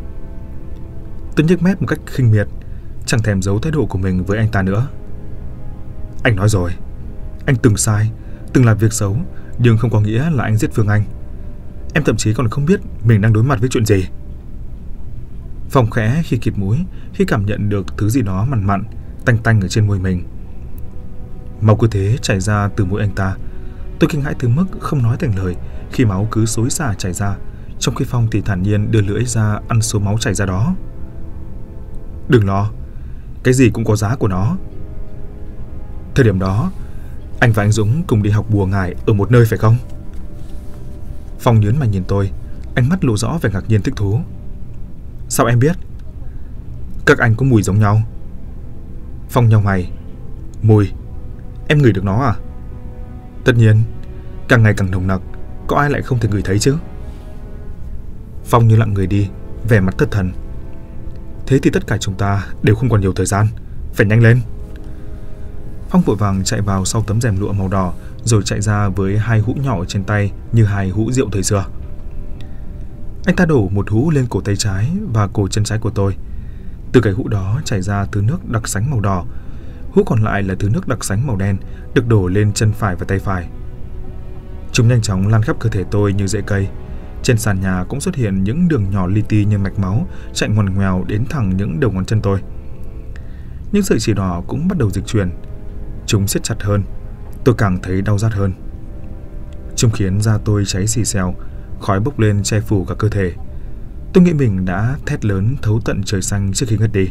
Tôi nhếch mép một cách khinh miệt, chẳng thèm giấu thái độ của mình với anh ta nữa. Anh nói rồi, anh từng sai, từng làm việc xấu, nhưng không có nghĩa là anh giết Phương Anh. Em thậm chí còn không biết mình đang đối mặt với chuyện gì. Phong khẽ khi khịt mũi, khi cảm nhận được thứ gì đó mặn mặn, tanh tanh ở trên môi mình. Máu cứ thế chảy ra từ mũi anh ta. Tôi kinh hãi tới mức không nói thành lời khi máu cứ xối xả chảy ra, trong khi Phong thì thản nhiên đưa lưỡi ra ăn số máu chảy ra đó. Đừng lo, cái gì cũng có giá của nó. Thời điểm đó, anh và anh Dũng cùng đi học bùa ngải ở một nơi phải không? Phong nhớn mày nhìn tôi, ánh mắt lộ rõ vẻ ngạc nhiên thích thú. Sao em biết? Các anh có mùi giống nhau. Phong nhau mày. Mùi? Em ngửi được nó à? Tất nhiên, càng ngày càng nồng nặc, có ai lại không thể ngửi thấy chứ? Phong như lặng người đi, vẻ mặt thất thần. Thế thì tất cả chúng ta đều không còn nhiều thời gian, phải nhanh lên. Phong vội vàng chạy vào sau tấm rèm lụa màu đỏ, rồi chạy ra với 2 hũ nhỏ trên tay như 2 hũ rượu thời xưa. Anh ta đổ một hũ lên cổ tay trái và cổ chân trái của tôi. Từ cái hũ đó chảy ra thứ nước đặc sánh màu đỏ. Hũ còn lại là thứ nước đặc sánh màu đen, được đổ lên chân phải và tay phải. Chúng nhanh chóng lan khắp cơ thể tôi như rễ cây. Trên sàn nhà cũng xuất hiện những đường nhỏ li ti như mạch máu chạy ngoằn ngoèo đến thẳng những đầu ngón chân tôi. Những sợi chỉ đỏ cũng bắt đầu dịch chuyển. Chúng siết chặt hơn. Tôi càng thấy đau rát hơn. Chúng khiến da tôi cháy xì xèo, khói bốc lên che phủ cả cơ thể. Tôi nghĩ mình đã thét lớn thấu tận trời xanh trước khi ngất đi.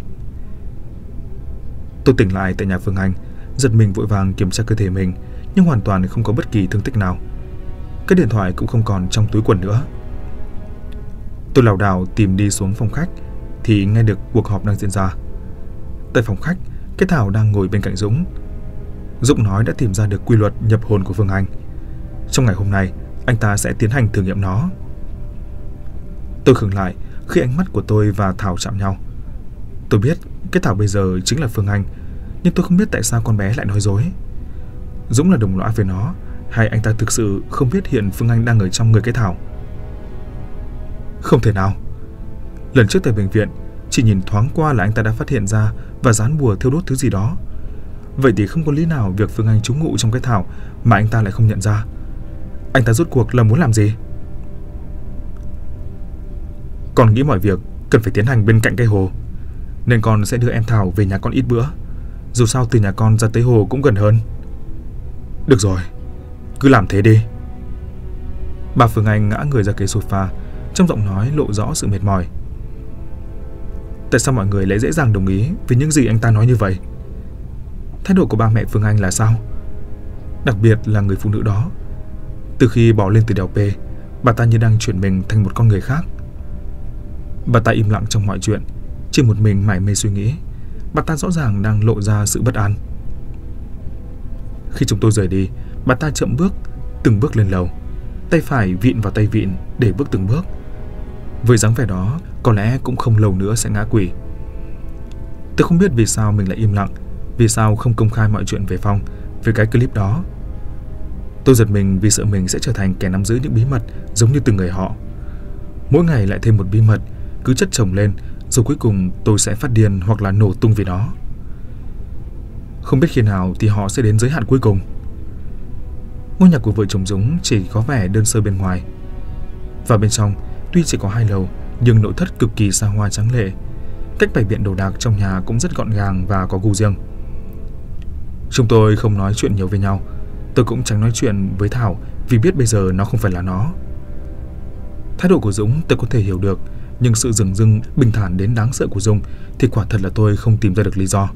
Tôi tỉnh lại tại nhà Phương Anh, giật mình vội vàng kiểm tra cơ thể mình, nhưng hoàn toàn không có bất kỳ thương tích nào. Cái điện thoại cũng không còn trong túi quần nữa. Tôi lảo đảo tìm đi xuống phòng khách thì nghe được cuộc họp đang diễn ra. Tại phòng khách, cái Thảo đang ngồi bên cạnh Dũng. Dũng nói đã tìm ra được quy luật nhập hồn của Phương Anh. Trong ngày hôm nay, anh ta sẽ tiến hành thử nghiệm nó. Tôi khựng lại khi ánh mắt của tôi và Thảo chạm nhau. Tôi biết cái Thảo bây giờ chính là Phương Anh, nhưng tôi không biết tại sao con bé lại nói dối. Dũng là đồng lõa với nó, hay anh ta thực sự không biết hiện Phương Anh đang ở trong người cái Thảo? Không thể nào. Lần trước tại bệnh viện, chỉ nhìn thoáng qua là anh ta đã phát hiện ra và dán bùa thiêu đốt thứ gì đó. Vậy thì không có lý nào việc Phương Anh trú ngụ trong cái Thảo mà anh ta lại không nhận ra. Anh ta rốt cuộc là muốn làm gì? Con nghĩ mọi việc cần phải tiến hành bên cạnh cái hồ, nên con sẽ đưa em Thảo về nhà con ít bữa. Dù sao từ nhà con ra tới hồ cũng gần hơn. Được rồi, cứ làm thế đi. Bà Phương Anh ngã người ra ghế sofa, trong giọng nói lộ rõ sự mệt mỏi. Tại sao mọi người lại dễ dàng đồng ý với những gì anh ta nói như vậy? Thái độ của ba mẹ Phương Anh là sao? Đặc biệt là người phụ nữ đó. Từ khi bỏ lên từ đèo P, bà ta như đang chuyển mình thành một con người khác. Bà ta im lặng trong mọi chuyện, chỉ một mình mải mê suy nghĩ. Bà ta rõ ràng đang lộ ra sự bất an. Khi chúng tôi rời đi, bà ta chậm bước, từng bước lên lầu, tay phải vịn vào tay vịn để bước từng bước. Với dáng vẻ đó, có lẽ cũng không lâu nữa sẽ ngã quỵ. Tôi không biết vì sao mình lại im lặng, vì sao không công khai mọi chuyện về Phong, về cái clip đó. Tôi giật mình vì sợ mình sẽ trở thành kẻ nắm giữ những bí mật giống như từng người họ. Mỗi ngày lại thêm một bí mật, cứ chất chồng lên, rồi cuối cùng tôi sẽ phát điên hoặc là nổ tung vì nó. Không biết khi nào thì họ sẽ đến giới hạn cuối cùng. Ngôi nhà của vợ chồng Dũng chỉ có vẻ đơn sơ bên ngoài. Và bên trong, tuy chỉ có 2 lầu, nhưng nội thất cực kỳ xa hoa tráng lệ. Cách bày biện đồ đạc trong nhà cũng rất gọn gàng và có gu riêng. Chúng tôi không nói chuyện nhiều với nhau. Tôi cũng chẳng nói chuyện với Thảo vì biết bây giờ nó không phải là nó. Thái độ của Dũng tôi có thể hiểu được, nhưng sự dửng dưng bình thản đến đáng sợ của Dung thì quả thật là tôi không tìm ra được lý do.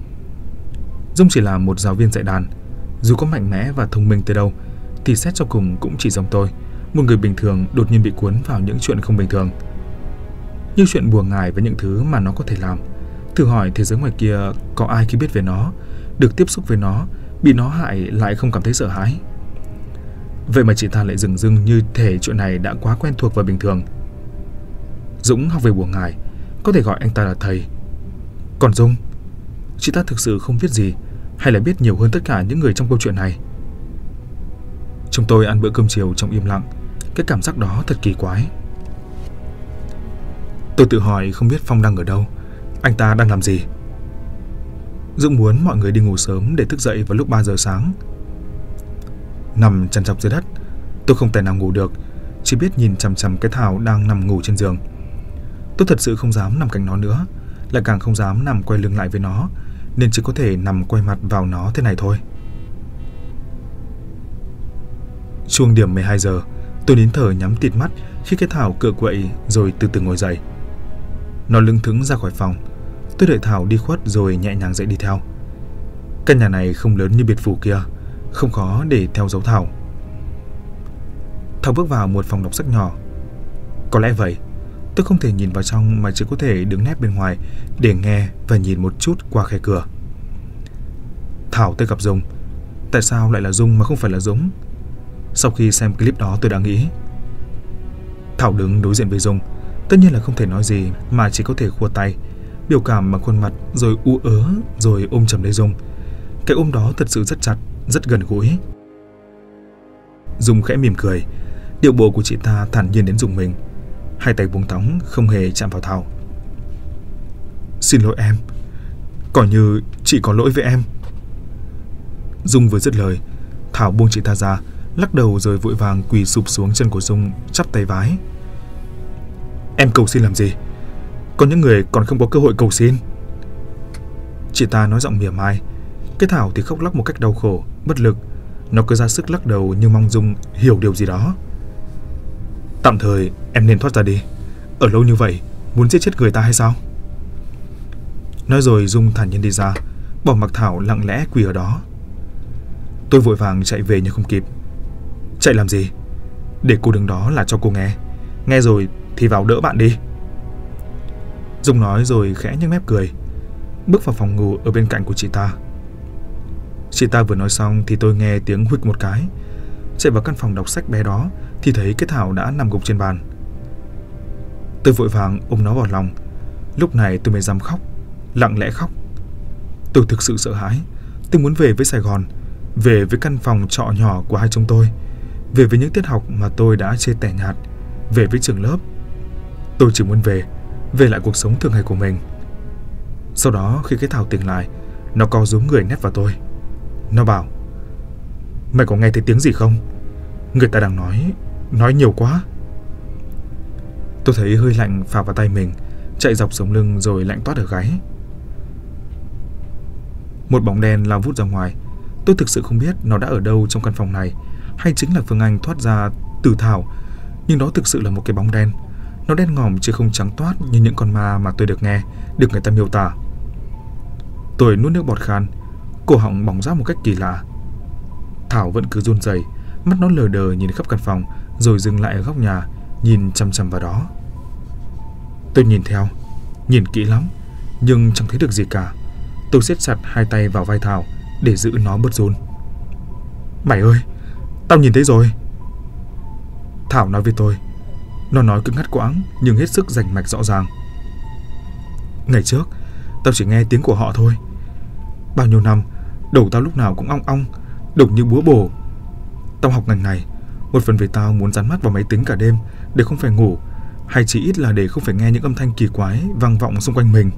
Dung chỉ là một giáo viên dạy đàn. Dù có mạnh mẽ và thông minh tới đâu thì xét cho cùng cũng chỉ giống tôi, một người bình thường đột nhiên bị cuốn vào những chuyện không bình thường, như chuyện bùa ngải với những thứ mà nó có thể làm. Thử hỏi thế giới ngoài kia có ai khi biết về nó, được tiếp xúc với nó, bị nó hại lại không cảm thấy sợ hãi? Vậy mà chị ta lại dửng dưng như thể chuyện này đã quá quen thuộc và bình thường. Dũng học về bùa ngải, có thể gọi anh ta là thầy. Còn Dung, chị ta thực sự không biết gì, hay là biết nhiều hơn tất cả những người trong câu chuyện này? Chúng tôi ăn bữa cơm chiều trong im lặng. Cái cảm giác đó thật kỳ quái. Tôi tự hỏi không biết Phong đang ở đâu, anh ta đang làm gì. Dũng muốn mọi người đi ngủ sớm để thức dậy vào lúc 3 giờ sáng. Nằm chằn chọc dưới đất, tôi không thể nào ngủ được, chỉ biết nhìn chằm chằm cái Thảo đang nằm ngủ trên giường. Tôi thật sự không dám nằm cạnh nó nữa, lại càng không dám nằm quay lưng lại với nó, nên chỉ có thể nằm quay mặt vào nó thế này thôi. Chuông điểm 12 giờ, tôi nín thở nhắm tịt mắt khi cái Thảo cựa quậy rồi từ từ ngồi dậy. Nó lững thững ra khỏi phòng. Tôi đợi Thảo đi khuất rồi nhẹ nhàng dậy đi theo. Căn nhà này không lớn như biệt phủ kia, không khó để theo dấu Thảo. Thảo bước vào một phòng đọc sách nhỏ. Có lẽ vậy, tôi không thể nhìn vào trong mà chỉ có thể đứng nép bên ngoài để nghe và nhìn một chút qua khe cửa. Thảo tới gặp Dung. Tại sao lại là Dung mà không phải là Dũng? Sau khi xem clip đó tôi đã nghĩ. Thảo đứng đối diện với Dung, tất nhiên là không thể nói gì mà chỉ có thể khua tay, biểu cảm bằng khuôn mặt, rồi ú ớ, rồi ôm chầm lấy Dung. Cái ôm đó thật sự rất chặt, rất gần gũi. Dung khẽ mỉm cười, điệu bộ của chị ta thản nhiên đến rùng mình. Hai tay buông thõng không hề chạm vào Thảo. Xin lỗi em, coi như chị có lỗi với em. Dung vừa dứt lời, Thảo buông chị ta ra, lắc đầu rồi vội vàng quỳ sụp xuống chân của Dung, chắp tay vái. Em cầu xin làm gì? Có những người còn không có cơ hội cầu xin. Chị ta nói giọng mỉa mai. Cái Thảo thì khóc lóc một cách đau khổ, bất lực. Nó cứ ra sức lắc đầu như mong Dung hiểu điều gì đó. Tạm thời em nên thoát ra đi. Ở lâu như vậy, muốn giết chết người ta hay sao? Nói rồi Dung thản nhiên đi ra, bỏ mặc Thảo lặng lẽ quỳ ở đó. Tôi vội vàng chạy về nhưng không kịp. Chạy làm gì? Để cô đứng đó là cho cô nghe. Nghe rồi thì vào đỡ bạn đi. Dung nói rồi khẽ nhếch mép cười, bước vào phòng ngủ ở bên cạnh của chị ta. Chị ta vừa nói xong thì tôi nghe tiếng huỵch một cái. Chạy vào căn phòng đọc sách bé đó thì thấy cái Thảo đã nằm gục trên bàn. Tôi vội vàng ôm nó vào lòng. Lúc này tôi mới dám khóc, lặng lẽ khóc. Tôi thực sự sợ hãi. Tôi muốn về với Sài Gòn, về với căn phòng trọ nhỏ của hai chúng tôi, về với những tiết học mà tôi đã chê tẻ nhạt, về với trường lớp. Tôi chỉ muốn về lại cuộc sống thường ngày của mình. Sau đó khi cái Thảo tỉnh lại, nó co rúm người nép vào tôi. Nó bảo: Mày có nghe thấy tiếng gì không? Người ta đang nói nhiều quá. Tôi thấy hơi lạnh phả vào tay mình, chạy dọc sống lưng rồi lạnh toát ở gáy. Một bóng đen lao vút ra ngoài. Tôi thực sự không biết nó đã ở đâu trong căn phòng này, hay chính là Phương Anh thoát ra từ Thảo. Nhưng đó thực sự là một cái bóng đen. Nó đen ngòm chứ không trắng toát như những con ma mà tôi được nghe, được người ta miêu tả. Tôi nuốt nước bọt khan, cổ họng bỏng rát một cách kỳ lạ. Thảo vẫn cứ run rẩy, mắt nó lờ đờ nhìn khắp căn phòng, rồi dừng lại ở góc nhà, nhìn chằm chằm vào đó. Tôi nhìn theo, nhìn kỹ lắm, nhưng chẳng thấy được gì cả. Tôi siết chặt hai tay vào vai Thảo để giữ nó bớt run. Mày ơi, tao nhìn thấy rồi. Thảo nói với tôi. Nó nói cứ ngắt quãng nhưng hết sức rành mạch rõ ràng. Ngày trước tao chỉ nghe tiếng của họ thôi. Bao nhiêu năm, đầu tao lúc nào cũng ong ong, đụng như búa bổ. Tao học ngành này, một phần vì tao muốn dán mắt vào máy tính cả đêm để không phải ngủ, hay chỉ ít là để không phải nghe những âm thanh kỳ quái vang vọng xung quanh mình.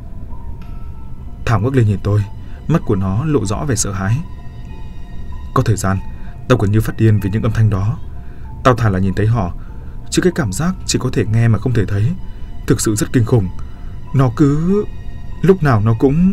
Thảo ngước lên nhìn tôi, mắt của nó lộ rõ vẻ sợ hãi. Có thời gian, tao gần như phát điên vì những âm thanh đó. Tao thà là nhìn thấy họ, chứ cái cảm giác chỉ có thể nghe mà không thể thấy thực sự rất kinh khủng. Nó cứ... lúc nào nó cũng...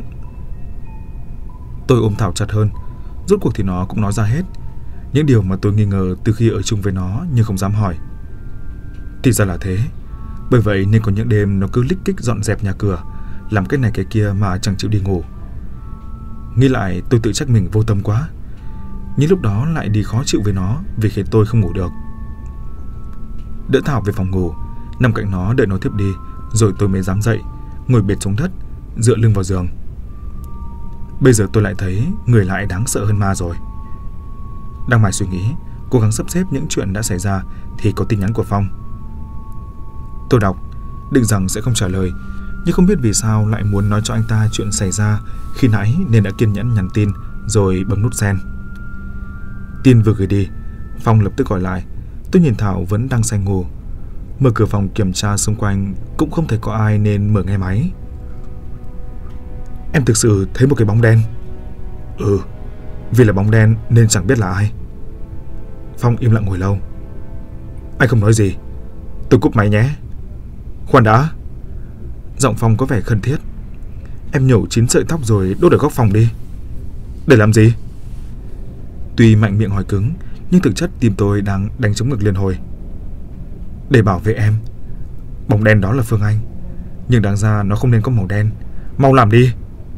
Tôi ôm Thảo chặt hơn. Rốt cuộc thì nó cũng nói ra hết những điều mà tôi nghi ngờ từ khi ở chung với nó nhưng không dám hỏi. Thì ra là thế. Bởi vậy nên có những đêm nó cứ lích kích dọn dẹp nhà cửa, làm cái này cái kia mà chẳng chịu đi ngủ. Nghĩ lại tôi tự trách mình vô tâm quá, nhưng lúc đó lại đi khó chịu với nó vì khiến tôi không ngủ được. Đỡ Thảo về phòng ngủ, nằm cạnh nó đợi nó tiếp đi, rồi tôi mới dám dậy, ngồi bệt xuống đất, dựa lưng vào giường. Bây giờ tôi lại thấy người lại đáng sợ hơn ma rồi. Đang mải suy nghĩ, cố gắng sắp xếp những chuyện đã xảy ra thì có tin nhắn của Phong. Tôi đọc, định rằng sẽ không trả lời, nhưng không biết vì sao lại muốn nói cho anh ta chuyện xảy ra khi nãy nên đã kiên nhẫn nhắn tin rồi bấm nút send. Tin vừa gửi đi, Phong lập tức gọi lại. Tôi nhìn Thảo vẫn đang say ngủ. Mở cửa phòng kiểm tra xung quanh cũng không thấy có ai nên mở nghe máy. Em thực sự thấy một cái bóng đen. Ừ, vì là bóng đen nên chẳng biết là ai. Phong im lặng hồi lâu. Anh không nói gì. Tôi cúp máy nhé. Khoan đã. Giọng Phong có vẻ khẩn thiết. Em nhổ 9 sợi tóc rồi đốt ở góc phòng đi. Để làm gì? Tuy mạnh miệng hỏi cứng, nhưng thực chất tim tôi đang đánh trống ngực liên hồi. Để bảo vệ em. Bóng đen đó là Phương Anh, nhưng đáng ra nó không nên có màu đen. Mau làm đi.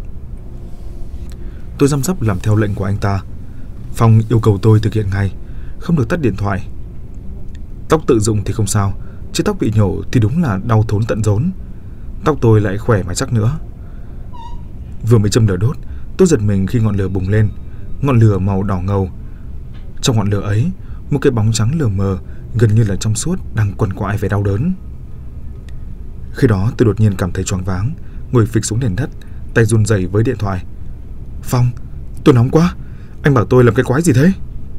Tôi răm rắp làm theo lệnh của anh ta. Phong yêu cầu tôi thực hiện ngay, không được tắt điện thoại. Tóc tự dụng thì không sao, chứ tóc bị nhổ thì đúng là đau thốn tận rốn. Tóc tôi lại khỏe mà chắc nữa. Vừa mới châm lửa đốt, tôi giật mình khi ngọn lửa bùng lên. Ngọn lửa màu đỏ ngầu. Trong ngọn lửa ấy, một cái bóng trắng lờ mờ, gần như là trong suốt, đang quằn quại về đau đớn. Khi đó tôi đột nhiên cảm thấy choáng váng, ngồi phịch xuống nền đất, tay run rẩy với điện thoại. Phong, tôi nóng quá. Anh bảo tôi làm cái quái gì thế?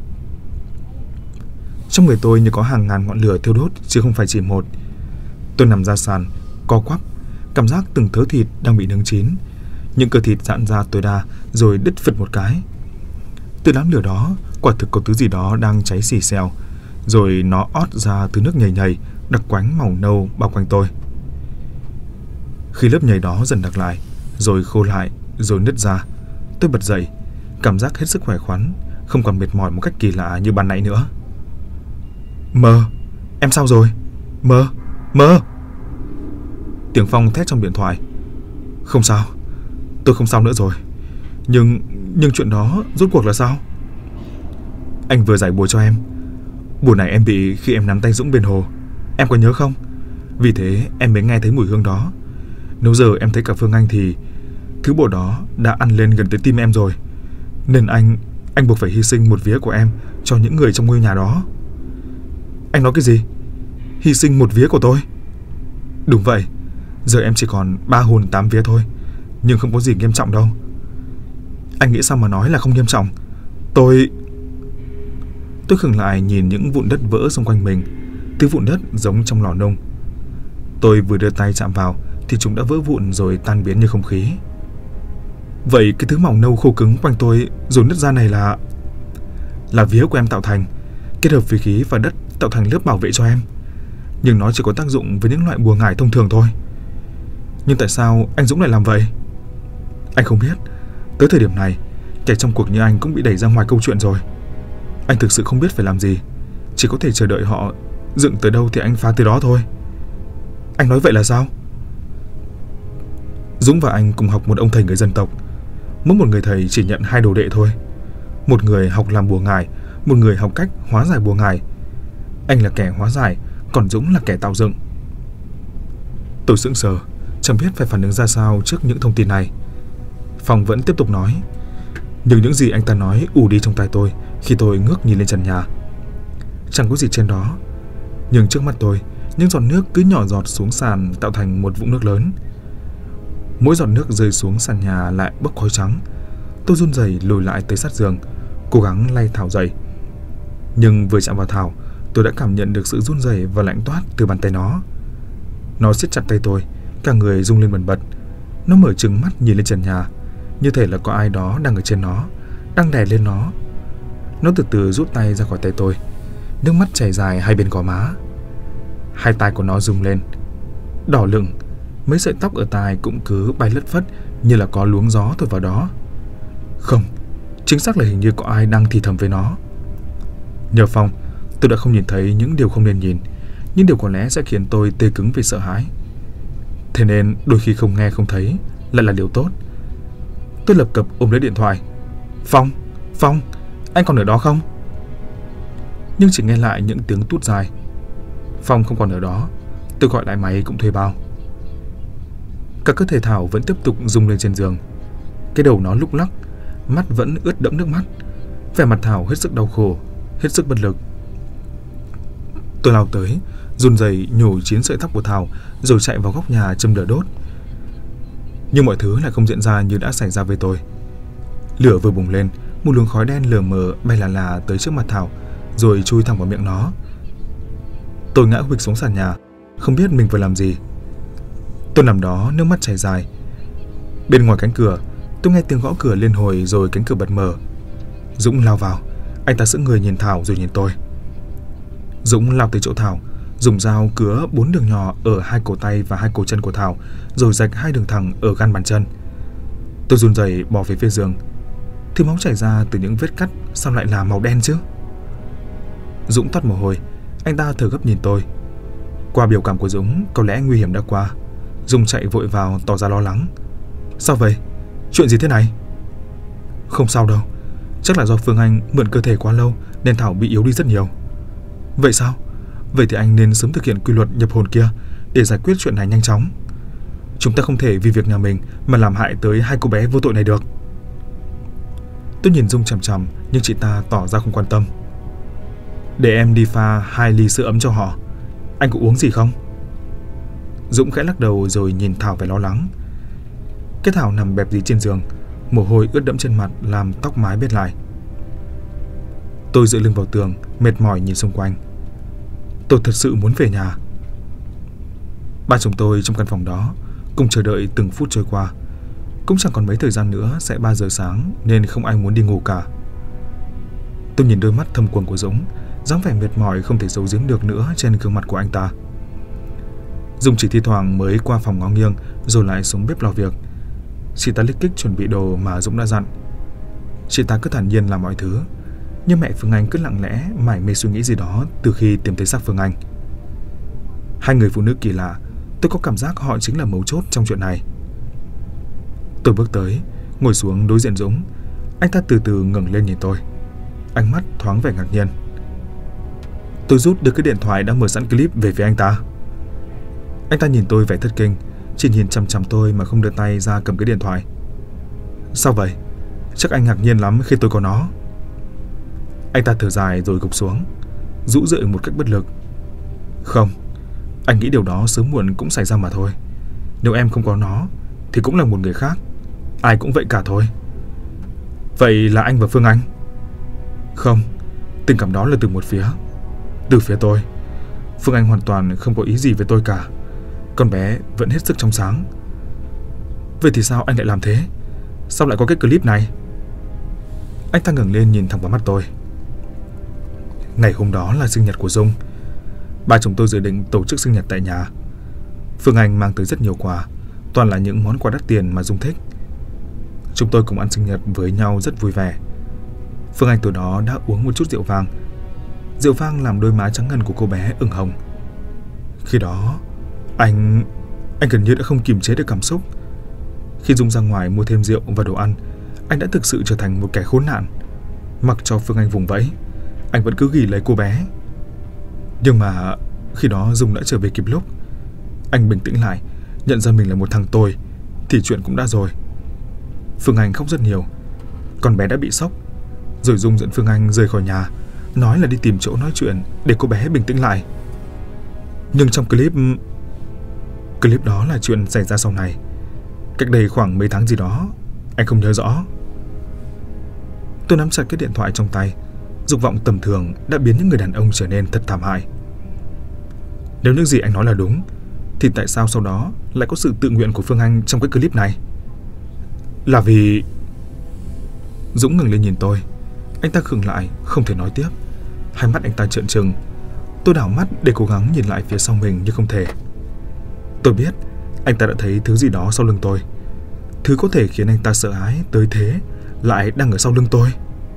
Trong người tôi như có hàng ngàn ngọn lửa thiêu đốt, chứ không phải chỉ một. Tôi nằm ra sàn, co quắp, cảm giác từng thớ thịt đang bị nướng chín. Những cơ thịt giãn ra tối đa rồi đứt phật một cái. Từ đám lửa đó, quả thực có thứ gì đó đang cháy xì xèo, rồi nó ót ra thứ nước nhầy nhầy, đặc quánh màu nâu bao quanh tôi. Khi lớp nhầy đó dần đặc lại, rồi khô lại, rồi nứt ra, tôi bật dậy, cảm giác hết sức khỏe khoắn, không còn mệt mỏi một cách kỳ lạ như ban nãy nữa. Mơ, em sao rồi? Mơ, mơ. Tiếng Phong thét trong điện thoại. Không sao, tôi không sao nữa rồi. Nhưng chuyện đó rốt cuộc là sao? Anh vừa giải bùa cho em. Bùa này em bị khi em nắm tay Dũng bên hồ. Em có nhớ không? Vì thế em mới nghe thấy mùi hương đó. Nếu giờ em thấy cả Phương Anh thì thứ bùa đó đã ăn lên gần tới tim em rồi. Nên anh buộc phải hy sinh một vía của em cho những người trong ngôi nhà đó. Anh nói cái gì? Hy sinh một vía của tôi? Đúng vậy. Giờ em chỉ còn 3 hồn 8 vía thôi. Nhưng không có gì nghiêm trọng đâu. Anh nghĩ sao mà nói là không nghiêm trọng? Tôi khựng lại nhìn những vụn đất vỡ xung quanh mình. Thứ vụn đất giống trong lò nung. Tôi vừa đưa tay chạm vào thì chúng đã vỡ vụn rồi tan biến như không khí. Vậy cái thứ màu nâu khô cứng quanh tôi rồi nứt ra này là vía của em tạo thành, kết hợp với khí và đất tạo thành lớp bảo vệ cho em. Nhưng nó chỉ có tác dụng với những loại bùa ngải thông thường thôi. Nhưng tại sao anh Dũng lại làm vậy? Anh không biết. Tới thời điểm này, kẻ trong cuộc như anh cũng bị đẩy ra ngoài câu chuyện rồi. Anh thực sự không biết phải làm gì, chỉ có thể chờ đợi họ dựng tới đâu thì anh phá tới đó thôi. Anh nói vậy là sao? Dũng và anh cùng học một ông thầy người dân tộc. Mỗi một người thầy chỉ nhận 2 đồ đệ thôi. Một người học làm bùa ngải, một người học cách hóa giải bùa ngải. Anh là kẻ hóa giải, còn Dũng là kẻ tạo dựng. Tôi sững sờ, chẳng biết phải phản ứng ra sao trước những thông tin này. Phong vẫn tiếp tục nói. Nhưng những gì anh ta nói ù đi trong tai tôi khi tôi ngước nhìn lên trần nhà. Chẳng có gì trên đó, nhưng trước mắt tôi, những giọt nước cứ nhỏ giọt xuống sàn tạo thành một vũng nước lớn. Mỗi giọt nước rơi xuống sàn nhà lại bốc khói trắng. Tôi run rẩy lùi lại tới sát giường, cố gắng lay Thảo dậy. Nhưng vừa chạm vào Thảo, tôi đã cảm nhận được sự run rẩy và lạnh toát từ bàn tay nó. Nó siết chặt tay tôi, cả người rung lên bần bật. Nó mở trừng mắt nhìn lên trần nhà, như thể là có ai đó đang ở trên nó, đang đè lên nó. Nó từ từ rút tay ra khỏi tay tôi, nước mắt chảy dài hai bên gò má. Hai tai của nó rung lên, đỏ lựng. Mấy sợi tóc ở tai cũng cứ bay lất phất như là có luống gió thổi vào đó. Không, chính xác là hình như có ai đang thì thầm với nó. Nhờ Phong, tôi đã không nhìn thấy những điều không nên nhìn, những điều có lẽ sẽ khiến tôi tê cứng vì sợ hãi. Thế nên đôi khi không nghe không thấy lại là điều tốt. Tôi lập cập ôm lấy điện thoại. Phong, anh còn ở đó không? Nhưng chỉ nghe lại những tiếng tút dài. Phong không còn ở đó. Tôi gọi lại máy cũng thuê bao. Cả cơ thể Thảo vẫn tiếp tục rung lên trên giường. Cái đầu nó lúc lắc, mắt vẫn ướt đẫm nước mắt. Vẻ mặt Thảo hết sức đau khổ, hết sức bất lực. Tôi lao tới, run rẩy nhổ 9 sợi tóc của Thảo, rồi chạy vào góc nhà châm lửa đốt. Nhưng mọi thứ lại không diễn ra như đã xảy ra với tôi. Lửa vừa bùng lên, một luồng khói đen lờ mờ bay là là tới trước mặt Thảo, rồi chui thẳng vào miệng nó. Tôi ngã huỵch xuống sàn nhà, không biết mình vừa làm gì. Tôi nằm đó nước mắt chảy dài. Bên ngoài cánh cửa, tôi nghe tiếng gõ cửa liên hồi rồi cánh cửa bật mở. Dũng lao vào. Anh ta sững người nhìn Thảo rồi nhìn tôi. Dũng lao tới chỗ Thảo, dùng dao cứa 4 đường nhỏ ở 2 cổ tay và 2 cổ chân của Thảo, rồi rạch 2 đường thẳng ở gan bàn chân. Tôi run rẩy bò về phía giường. Thứ máu chảy ra từ những vết cắt sao lại là màu đen chứ? Dũng toát mồ hôi. Anh ta thở gấp nhìn tôi. Qua biểu cảm của Dũng, có lẽ nguy hiểm đã qua. Dung chạy vội vào tỏ ra lo lắng. Sao vậy? Chuyện gì thế này? Không sao đâu. Chắc là do Phương Anh mượn cơ thể quá lâu nên Thảo bị yếu đi rất nhiều. Vậy sao? Vậy thì anh nên sớm thực hiện quy luật nhập hồn kia để giải quyết chuyện này nhanh chóng. Chúng ta không thể vì việc nhà mình mà làm hại tới 2 cô bé vô tội này được. Tôi nhìn Dung chằm chằm nhưng chị ta tỏ ra không quan tâm. Để em đi pha 2 ly sữa ấm cho họ. Anh có uống gì không? Dũng khẽ lắc đầu rồi nhìn Thảo vẻ lo lắng. Cái Thảo nằm bẹp dí trên giường, mồ hôi ướt đẫm trên mặt làm tóc mái bết lại. Tôi dựa lưng vào tường, mệt mỏi nhìn xung quanh. Tôi thật sự muốn về nhà. Ba chồng tôi trong căn phòng đó cùng chờ đợi từng phút trôi qua. Cũng chẳng còn mấy thời gian nữa sẽ 3 giờ sáng nên không ai muốn đi ngủ cả. Tôi nhìn đôi mắt thâm quầng của Dũng, dáng vẻ mệt mỏi không thể giấu giếm được nữa trên gương mặt của anh ta. Dung chỉ thi thoảng mới qua phòng ngó nghiêng rồi lại xuống bếp lo việc. Chị ta lích kích chuẩn bị đồ mà Dũng đã dặn. Chị ta cứ thản nhiên làm mọi thứ, nhưng mẹ Phương Anh cứ lặng lẽ mải mê suy nghĩ gì đó từ khi tìm thấy xác Phương Anh. 2 người phụ nữ kỳ lạ, tôi có cảm giác họ chính là mấu chốt trong chuyện này. Tôi bước tới, ngồi xuống đối diện Dũng. Anh ta từ từ ngẩng lên nhìn tôi, ánh mắt thoáng vẻ ngạc nhiên. Tôi rút được cái điện thoại đã mở sẵn clip về phía anh ta. Anh ta nhìn tôi vẻ thất kinh, chỉ nhìn chằm chằm tôi mà không đưa tay ra cầm cái điện thoại. Sao vậy? Chắc anh ngạc nhiên lắm khi tôi có nó. Anh ta thở dài rồi gục xuống, rũ rượi một cách bất lực. Không, anh nghĩ điều đó sớm muộn cũng xảy ra mà thôi. Nếu em không có nó thì cũng là một người khác. Ai cũng vậy cả thôi. Vậy là anh và Phương Anh? Không, tình cảm đó là từ một phía. Từ phía tôi. Phương Anh hoàn toàn không có ý gì với tôi cả. Con bé vẫn hết sức trong sáng. Vậy thì sao anh lại làm thế? Sao lại có cái clip này? Anh ta ngẩng lên nhìn thẳng vào mắt tôi. Ngày hôm đó là sinh nhật của Dung. Ba chồng tôi dự định tổ chức sinh nhật tại nhà. Phương Anh mang tới rất nhiều quà, toàn là những món quà đắt tiền mà Dung thích. Chúng tôi cùng ăn sinh nhật với nhau rất vui vẻ. Phương Anh từ đó đã uống một chút rượu vang. Rượu vang làm đôi má trắng ngần của cô bé ửng hồng. Khi đó anh gần như đã không kiềm chế được cảm xúc. Khi Dung ra ngoài mua thêm rượu và đồ ăn, anh đã thực sự trở thành một kẻ khốn nạn. Mặc cho Phương Anh vùng vẫy, anh vẫn cứ ghì lấy cô bé. Nhưng mà khi đó Dung đã trở về kịp lúc. Anh bình tĩnh lại, nhận ra mình là một thằng tồi, thì chuyện cũng đã rồi. Phương Anh khóc rất nhiều. Con bé đã bị sốc. Rồi Dung dẫn Phương Anh rời khỏi nhà, nói là đi tìm chỗ nói chuyện để cô bé bình tĩnh lại. Nhưng trong clip đó là chuyện xảy ra sau này, cách đây khoảng mấy tháng gì đó, anh không nhớ rõ. Tôi nắm chặt cái điện thoại trong tay. Dục vọng tầm thường đã biến những người đàn ông trở nên thật thảm hại. Nếu những gì anh nói là đúng, thì tại sao sau đó lại có sự tự nguyện của Phương Anh trong cái clip này? Là vì... Dũng ngừng lên nhìn tôi. Anh ta khựng lại, không thể nói tiếp. Hai mắt anh ta trợn trừng. Tôi đảo mắt để cố gắng nhìn lại phía sau mình nhưng không thể. Tôi biết anh ta đã thấy thứ gì đó sau lưng tôi. Thứ có thể khiến anh ta sợ hãi tới thế lại đang ở sau lưng tôi.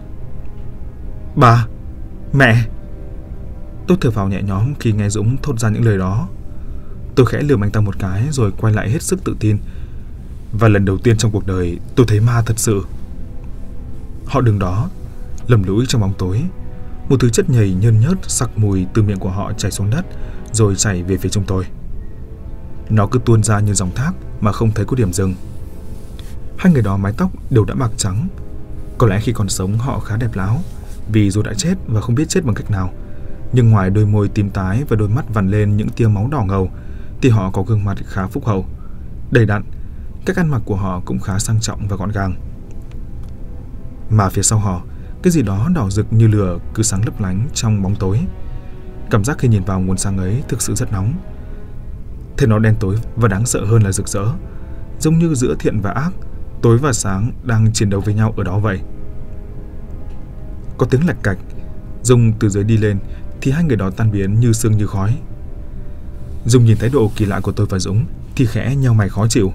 Bà! Mẹ! Tôi thở phào nhẹ nhõm khi nghe Dũng thốt ra những lời đó. Tôi khẽ lườm anh ta một cái rồi quay lại hết sức tự tin. Và lần đầu tiên trong cuộc đời tôi thấy ma thật sự. Họ đứng đó, lầm lũi trong bóng tối. Một thứ chất nhầy nhơn nhớt sặc mùi từ miệng của họ chảy xuống đất rồi chảy về phía chúng tôi. Nó cứ tuôn ra như dòng thác mà không thấy có điểm dừng. Hai người đó mái tóc đều đã bạc trắng. Có lẽ khi còn sống họ khá đẹp láo, vì dù đã chết và không biết chết bằng cách nào, nhưng ngoài đôi môi tím tái và đôi mắt vằn lên những tia máu đỏ ngầu thì họ có gương mặt khá phúc hậu, đầy đặn. Cách ăn mặc của họ cũng khá sang trọng và gọn gàng. Mà phía sau họ, cái gì đó đỏ rực như lửa cứ sáng lấp lánh trong bóng tối. Cảm giác khi nhìn vào nguồn sáng ấy thực sự rất nóng. Thế nó đen tối và đáng sợ hơn là rực rỡ. giống như giữa thiện và ác, tối và sáng đang chiến đấu với nhau ở đó vậy. Có tiếng lạch cạch, Dung từ dưới đi lên thì hai người đó tan biến như sương như khói. Dung nhìn thái độ kỳ lạ của tôi và Dũng thì khẽ nheo mày khó chịu.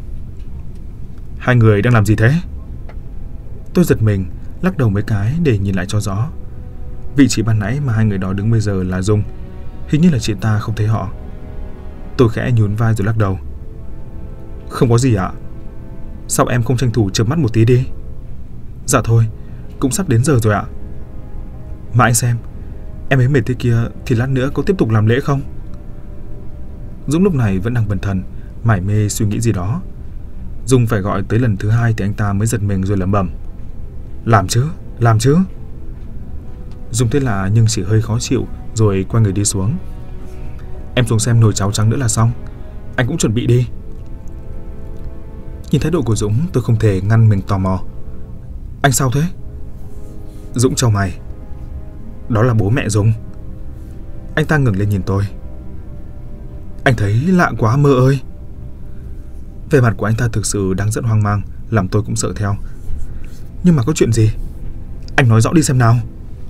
Hai người đang làm gì thế? Tôi giật mình, lắc đầu mấy cái để nhìn lại cho rõ. Vị trí ban nãy mà hai người đó đứng bây giờ là Dung, hình như là chị ta không thấy họ. Tôi khẽ nhún vai rồi lắc đầu. Không có gì ạ. Sao em không tranh thủ chợp mắt một tí đi? Dạ thôi, cũng sắp đến giờ rồi ạ. Mà anh xem, em ấy mệt thế kia thì lát nữa có tiếp tục làm lễ không? Dũng lúc này vẫn đang bần thần, mải mê suy nghĩ gì đó. Dung phải gọi tới lần thứ hai thì anh ta mới giật mình rồi lẩm bẩm. Làm chứ, làm chứ. Dung thế lạ nhưng chỉ hơi khó chịu rồi quay người đi xuống. Em xuống xem nồi cháo trắng nữa là xong. Anh cũng chuẩn bị đi. Nhìn thái độ của Dũng, tôi không thể ngăn mình tò mò. Anh sao thế? Dũng chau mày. Đó là bố mẹ Dung. Anh ta ngẩng lên nhìn tôi. Anh thấy lạ quá Mơ ơi. Vẻ mặt của anh ta thực sự đang rất hoang mang, làm tôi cũng sợ theo. Nhưng mà có chuyện gì? Anh nói rõ đi xem nào.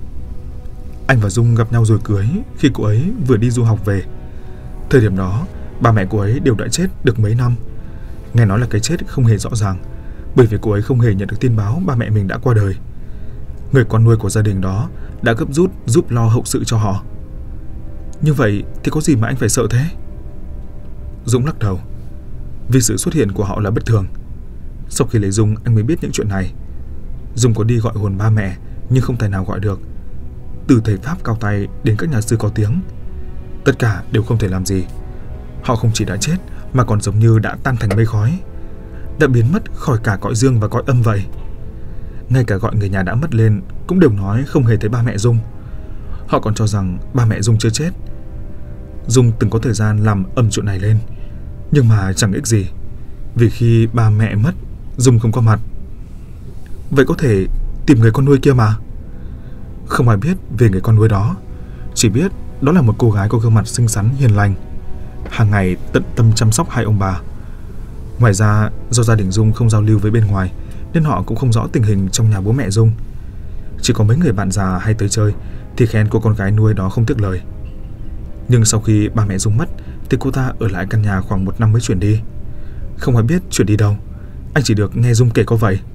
Anh và Dung gặp nhau rồi cưới khi cô ấy vừa đi du học về. Thời điểm đó, ba mẹ cô ấy đều đã chết được mấy năm. Nghe nói là cái chết không hề rõ ràng, bởi vì cô ấy không hề nhận được tin báo ba mẹ mình đã qua đời. Người con nuôi của gia đình đó đã gấp rút giúp lo hậu sự cho họ. Như vậy thì có gì mà anh phải sợ thế? Dũng lắc đầu. Vì sự xuất hiện của họ là bất thường. Sau khi lấy Dung, anh mới biết những chuyện này. Dung có đi gọi hồn ba mẹ nhưng không tài nào gọi được. Từ thầy Pháp cao tay đến các nhà sư có tiếng, tất cả đều không thể làm gì. Họ không chỉ đã chết mà còn giống như đã tan thành mây khói, đã biến mất khỏi cả cõi dương và cõi âm vậy. Ngay cả gọi người nhà đã mất lên cũng đều nói không hề thấy ba mẹ Dung. Họ còn cho rằng ba mẹ Dung chưa chết. Dung từng có thời gian làm ầm chuyện này lên, nhưng mà chẳng ích gì, vì khi ba mẹ mất, Dung không có mặt. Vậy có thể tìm người con nuôi kia mà. Không ai biết về người con nuôi đó, chỉ biết đó là một cô gái có gương mặt xinh xắn hiền lành, hàng ngày tận tâm chăm sóc hai ông bà. Ngoài ra, do gia đình Dung không giao lưu với bên ngoài nên họ cũng không rõ tình hình trong nhà bố mẹ Dung. Chỉ có mấy người bạn già hay tới chơi thì khen cô con gái nuôi đó không tiếc lời. Nhưng sau khi ba mẹ Dung mất thì cô ta ở lại căn nhà khoảng 1 năm mới chuyển đi. Không ai biết chuyển đi đâu, anh chỉ được nghe Dung kể có vậy.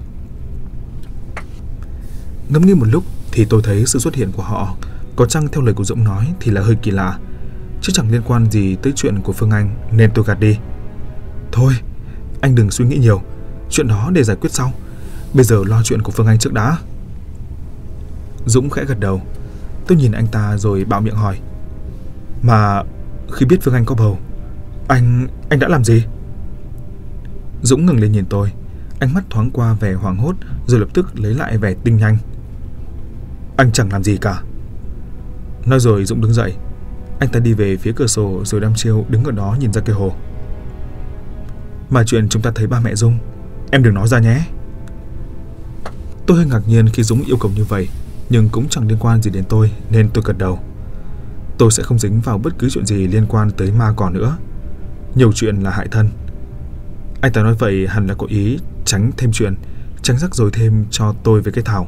Ngẫm nghĩ một lúc thì tôi thấy sự xuất hiện của họ có chăng theo lời của Dũng nói thì là hơi kỳ lạ, chứ chẳng liên quan gì tới chuyện của Phương Anh nên tôi gạt đi. Thôi, anh đừng suy nghĩ nhiều, chuyện đó để giải quyết sau. Bây giờ lo chuyện của Phương Anh trước đã. Dũng khẽ gật đầu. Tôi nhìn anh ta rồi bạo miệng hỏi. Mà khi biết Phương Anh có bầu, anh đã làm gì? Dũng ngừng lên nhìn tôi, ánh mắt thoáng qua vẻ hoảng hốt rồi lập tức lấy lại vẻ tinh nhanh. Anh chẳng làm gì cả. Nói rồi Dũng đứng dậy. Anh ta đi về phía cửa sổ rồi đăm chiêu đứng ở đó nhìn ra cây hồ. Mà chuyện chúng ta thấy ba mẹ Dung, em đừng nói ra nhé. Tôi hơi ngạc nhiên khi Dũng yêu cầu như vậy, nhưng cũng chẳng liên quan gì đến tôi nên tôi gật đầu. Tôi sẽ không dính vào bất cứ chuyện gì liên quan tới ma cỏ nữa. Nhiều chuyện là hại thân. Anh ta nói vậy hẳn là có ý tránh thêm chuyện, tránh rắc rối thêm cho tôi với cái Thảo.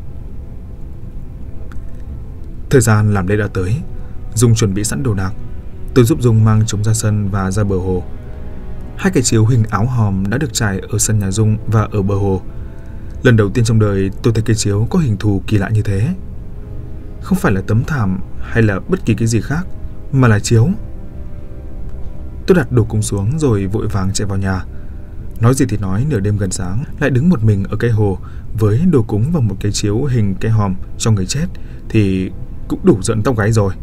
Thời gian làm lễ đã tới. Dung chuẩn bị sẵn đồ đạc. Tôi giúp Dung mang chúng ra sân và ra bờ hồ. 2 cái chiếu hình áo hòm đã được trải ở sân nhà Dung và ở bờ hồ. Lần đầu tiên trong đời tôi thấy cây chiếu có hình thù kỳ lạ như thế. Không phải là tấm thảm hay là bất kỳ cái gì khác, mà là chiếu. Tôi đặt đồ cúng xuống rồi vội vàng chạy vào nhà. Nói gì thì nói, nửa đêm gần sáng lại đứng một mình ở cây hồ với đồ cúng và một cái chiếu hình cái hòm cho người chết thì cũng đủ giận tóc gáy rồi.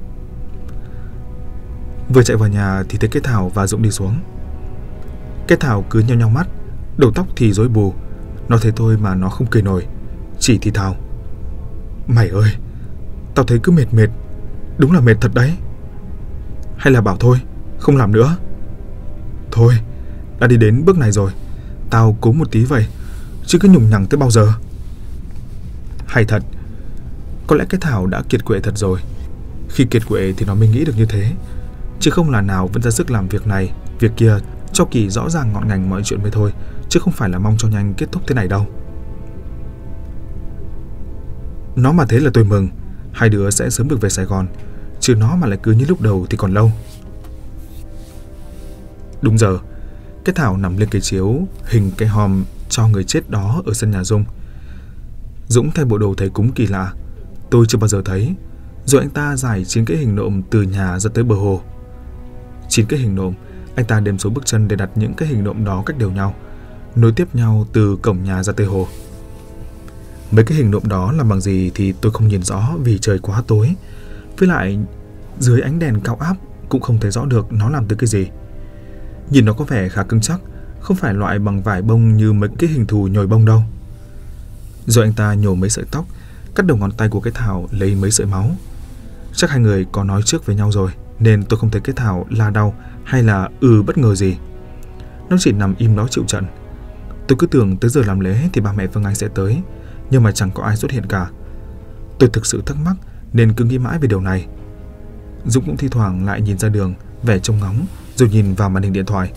Vừa chạy vào nhà thì thấy cái Thảo và Dũng đi xuống. Cái Thảo cứ nheo nheo mắt, đầu tóc thì rối bù. Nó thấy tôi mà nó không cười nổi, chỉ thì thào. Mày ơi, tao thấy cứ mệt mệt, đúng là mệt thật đấy. Hay là bảo thôi, không làm nữa. Thôi, đã đi đến bước này rồi, tao cố một tí vậy, chứ cứ nhùng nhằng tới bao giờ. Hay thật, có lẽ cái Thảo đã kiệt quệ thật rồi. Khi kiệt quệ thì nó mới nghĩ được như thế, chứ không là nào vẫn ra sức làm việc này, việc kia Cho Kỳ rõ ràng ngọn ngành mọi chuyện mới thôi, chứ không phải là mong cho nhanh kết thúc thế này đâu. Nó mà thế là tôi mừng, hai đứa sẽ sớm được về Sài Gòn, chứ nó mà lại cứ như lúc đầu thì còn lâu. Đúng giờ, cái Thảo nằm lên cái chiếu hình cái hòm cho người chết đó ở sân nhà Dung. Dũng thay bộ đồ thầy cúng kỳ lạ, tôi chưa bao giờ thấy. Rồi anh ta giải 9 cái hình nộm từ nhà ra tới bờ hồ. 9 cái hình nộm, anh ta đếm số bước chân để đặt những cái hình nộm đó cách đều nhau, nối tiếp nhau từ cổng nhà ra tới hồ. Mấy cái hình nộm đó làm bằng gì thì tôi không nhìn rõ vì trời quá tối. Với lại dưới ánh đèn cao áp cũng không thấy rõ được nó làm từ cái gì. Nhìn nó có vẻ khá cứng chắc, không phải loại bằng vải bông như mấy cái hình thù nhồi bông đâu. Rồi anh ta nhổ mấy sợi tóc, cắt đầu ngón tay của cái Thảo lấy mấy sợi máu. Chắc hai người có nói trước với nhau rồi, nên tôi không thấy cái Thảo la đau hay là bất ngờ gì. Nó chỉ nằm im đó chịu trận. Tôi cứ tưởng tới giờ làm lễ thì bà mẹ Phương Anh sẽ tới, nhưng mà chẳng có ai xuất hiện cả. Tôi thực sự thắc mắc nên cứ nghĩ mãi về điều này. Dũng cũng thi thoảng lại nhìn ra đường, vẻ trông ngóng, rồi nhìn vào màn hình điện thoại.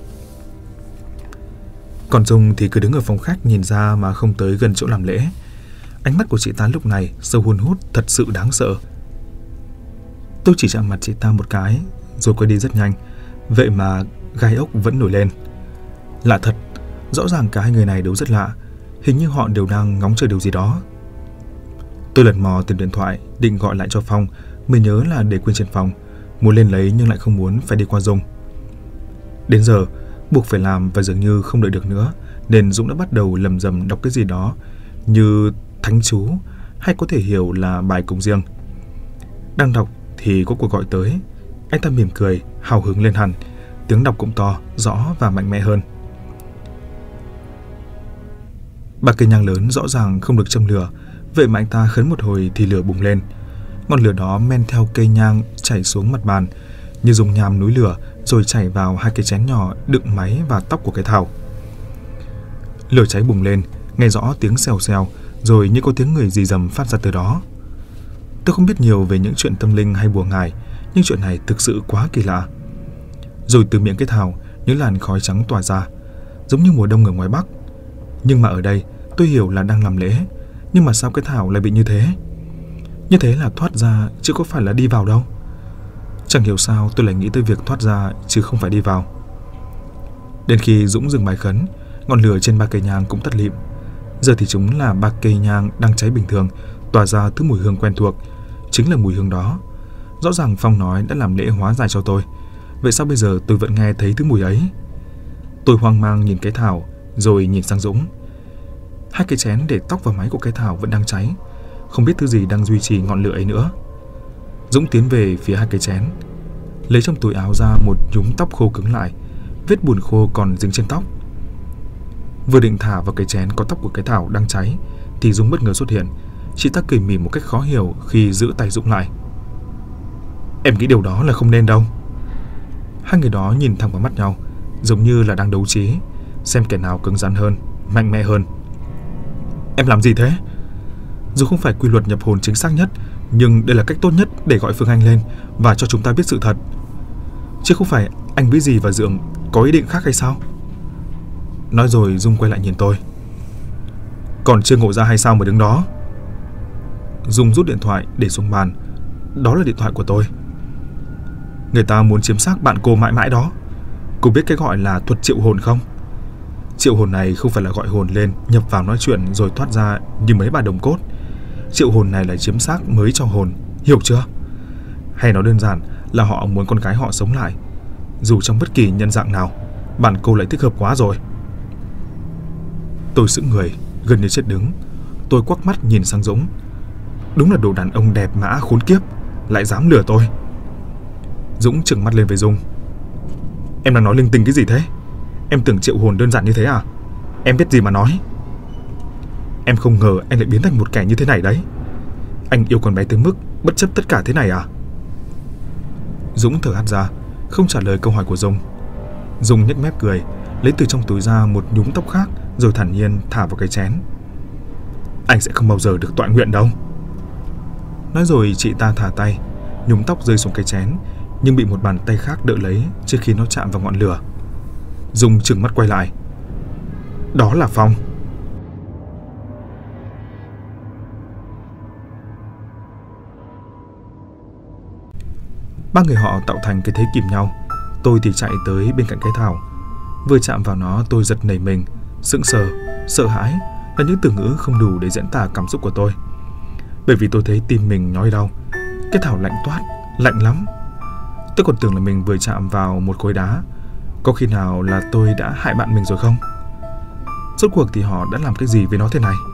Còn Dung thì cứ đứng ở phòng khách nhìn ra mà không tới gần chỗ làm lễ. Ánh mắt của chị ta lúc này sâu hun hút thật sự đáng sợ. Tôi chỉ chạm mặt chị ta một cái rồi quay đi rất nhanh. Vậy mà gai ốc vẫn nổi lên. Lạ thật, rõ ràng cả hai người này đều rất lạ. Hình như họ đều đang ngóng chờ điều gì đó. Tôi lần mò tìm điện thoại định gọi lại cho Phong, mới nhớ là để quên trên phòng. Muốn lên lấy nhưng lại không muốn phải đi qua Dung. Đến giờ buộc phải làm và dường như không đợi được nữa, nên Dũng đã bắt đầu lầm rầm đọc cái gì đó như thánh chú, hay có thể hiểu là bài cúng riêng. Đang đọc thì có cuộc gọi tới. Anh ta mỉm cười, hào hứng lên hẳn. Tiếng đọc cũng to, rõ và mạnh mẽ hơn. Ba cây nhang lớn rõ ràng không được châm lửa, vậy mà anh ta khấn một hồi thì lửa bùng lên. Ngọn lửa đó men theo cây nhang chảy xuống mặt bàn như dùng nham núi lửa, rồi chảy vào hai cái chén nhỏ đựng máy và tóc của cái Thảo. Lửa cháy bùng lên, nghe rõ tiếng xèo xèo, rồi như có tiếng người rì rầm phát ra từ đó. Tôi không biết nhiều về những chuyện tâm linh hay bùa ngải, nhưng chuyện này thực sự quá kỳ lạ. Rồi từ miệng cái Thảo, những làn khói trắng tỏa ra, giống như mùa đông ở ngoài Bắc. Nhưng mà ở đây, tôi hiểu là đang làm lễ, nhưng mà sao cái Thảo lại bị như thế? Như thế là thoát ra, chứ có phải là đi vào đâu. Chẳng hiểu sao tôi lại nghĩ tới việc thoát ra, chứ không phải đi vào. Đến khi Dũng dừng bài khấn, ngọn lửa trên ba cây nhang cũng tắt lịm. Giờ thì chúng là ba cây nhang đang cháy bình thường, tỏa ra thứ mùi hương quen thuộc. Chính là mùi hương đó. Rõ ràng Phong nói đã làm lễ hóa giải cho tôi. Vậy sao bây giờ tôi vẫn nghe thấy thứ mùi ấy? Tôi hoang mang nhìn cái Thảo, rồi nhìn sang Dũng. Hai cái chén để tóc và máy của cái Thảo vẫn đang cháy, không biết thứ gì đang duy trì ngọn lửa ấy nữa. Dũng tiến về phía hai cái chén, lấy trong túi áo ra một nhúm tóc khô cứng lại, vết bùn khô còn dính trên tóc. Vừa định thả vào cái chén có tóc của cái Thảo đang cháy thì Dũng bất ngờ xuất hiện. Chị ta cười mỉm một cách khó hiểu khi giữ tay Dũng lại. Em nghĩ điều đó là không nên đâu. Hai người đó nhìn thẳng vào mắt nhau, giống như là đang đấu trí, xem kẻ nào cứng rắn hơn, mạnh mẽ hơn. Em làm gì thế? Dù không phải quy luật nhập hồn chính xác nhất, nhưng đây là cách tốt nhất để gọi Phương Anh lên và cho chúng ta biết sự thật. Chứ không phải anh biết gì và Dượng có ý định khác hay sao? Nói rồi Dung quay lại nhìn tôi. Còn chưa ngộ ra hay sao mà đứng đó? Dung rút điện thoại để xuống bàn. Đó là điện thoại của tôi. Người ta muốn chiếm xác bạn cô mãi mãi đó. Cô biết cái gọi là thuật triệu hồn không? Triệu hồn này không phải là gọi hồn lên, nhập vào nói chuyện rồi thoát ra như mấy bà đồng cốt. Triệu hồn này là chiếm xác mới cho hồn, hiểu chưa? Hay nói đơn giản là họ muốn con gái họ sống lại. Dù trong bất kỳ nhân dạng nào, bạn cô lại thích hợp quá rồi. Tôi sững người, gần như chết đứng. Tôi quắc mắt nhìn sang Dũng. Đúng là đồ đàn ông đẹp mã khốn kiếp, lại dám lừa tôi. Dũng trừng mắt lên với Dung. Em đang nói linh tinh cái gì thế? Em tưởng triệu hồn đơn giản như thế à? Em biết gì mà nói. Em không ngờ anh lại biến thành một kẻ như thế này đấy. Anh yêu con bé tới mức bất chấp tất cả thế này à? Dũng thở hắt ra, không trả lời câu hỏi của Dung. Dung nhếch mép cười, lấy từ trong túi ra một nhúm tóc khác, rồi thản nhiên thả vào cái chén. Anh sẽ không bao giờ được toại nguyện đâu. Nói rồi chị ta thả tay, nhúm tóc rơi xuống cái chén, nhưng bị một bàn tay khác đỡ lấy trước khi nó chạm vào ngọn lửa. Dung trừng mắt quay lại. Đó là Phong. Ba người họ tạo thành cái thế kìm nhau. Tôi thì chạy tới bên cạnh cái thảo. Vừa chạm vào nó tôi giật nảy mình, sững sờ, sợ hãi là những từ ngữ không đủ để diễn tả cảm xúc của tôi. Bởi vì tôi thấy tim mình nhói đau. Cái thảo lạnh toát, lạnh lắm. Tôi còn tưởng là mình vừa chạm vào một khối đá. Có khi nào là tôi đã hại bạn mình rồi không? Rốt cuộc thì họ đã làm cái gì với nó thế này?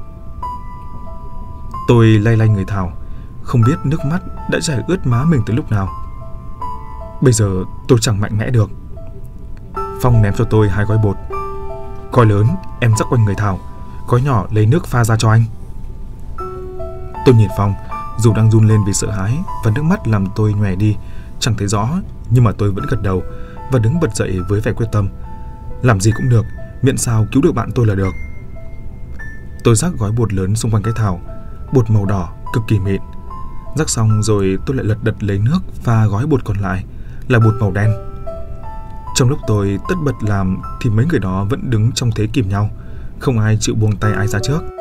Tôi lay lay người Thảo, không biết nước mắt đã chảy ướt má mình từ lúc nào. Bây giờ tôi chẳng mạnh mẽ được. Phong ném cho tôi 2 gói bột. Gói lớn em rắc quanh người Thảo, gói nhỏ lấy nước pha ra cho anh. Tôi nhìn Phong, dù đang run lên vì sợ hãi và nước mắt làm tôi nhòe đi, chẳng thấy rõ, nhưng mà tôi vẫn gật đầu và đứng bật dậy với vẻ quyết tâm. Làm gì cũng được, miễn sao cứu được bạn tôi là được. Tôi rắc gói bột lớn xung quanh cái Thảo, bột màu đỏ cực kỳ mịn. Rắc xong rồi tôi lại lật đật lấy nước và gói bột còn lại là bột màu đen. Trong lúc tôi tất bật làm thì mấy người đó vẫn đứng trong thế kìm nhau, không ai chịu buông tay ai ra trước.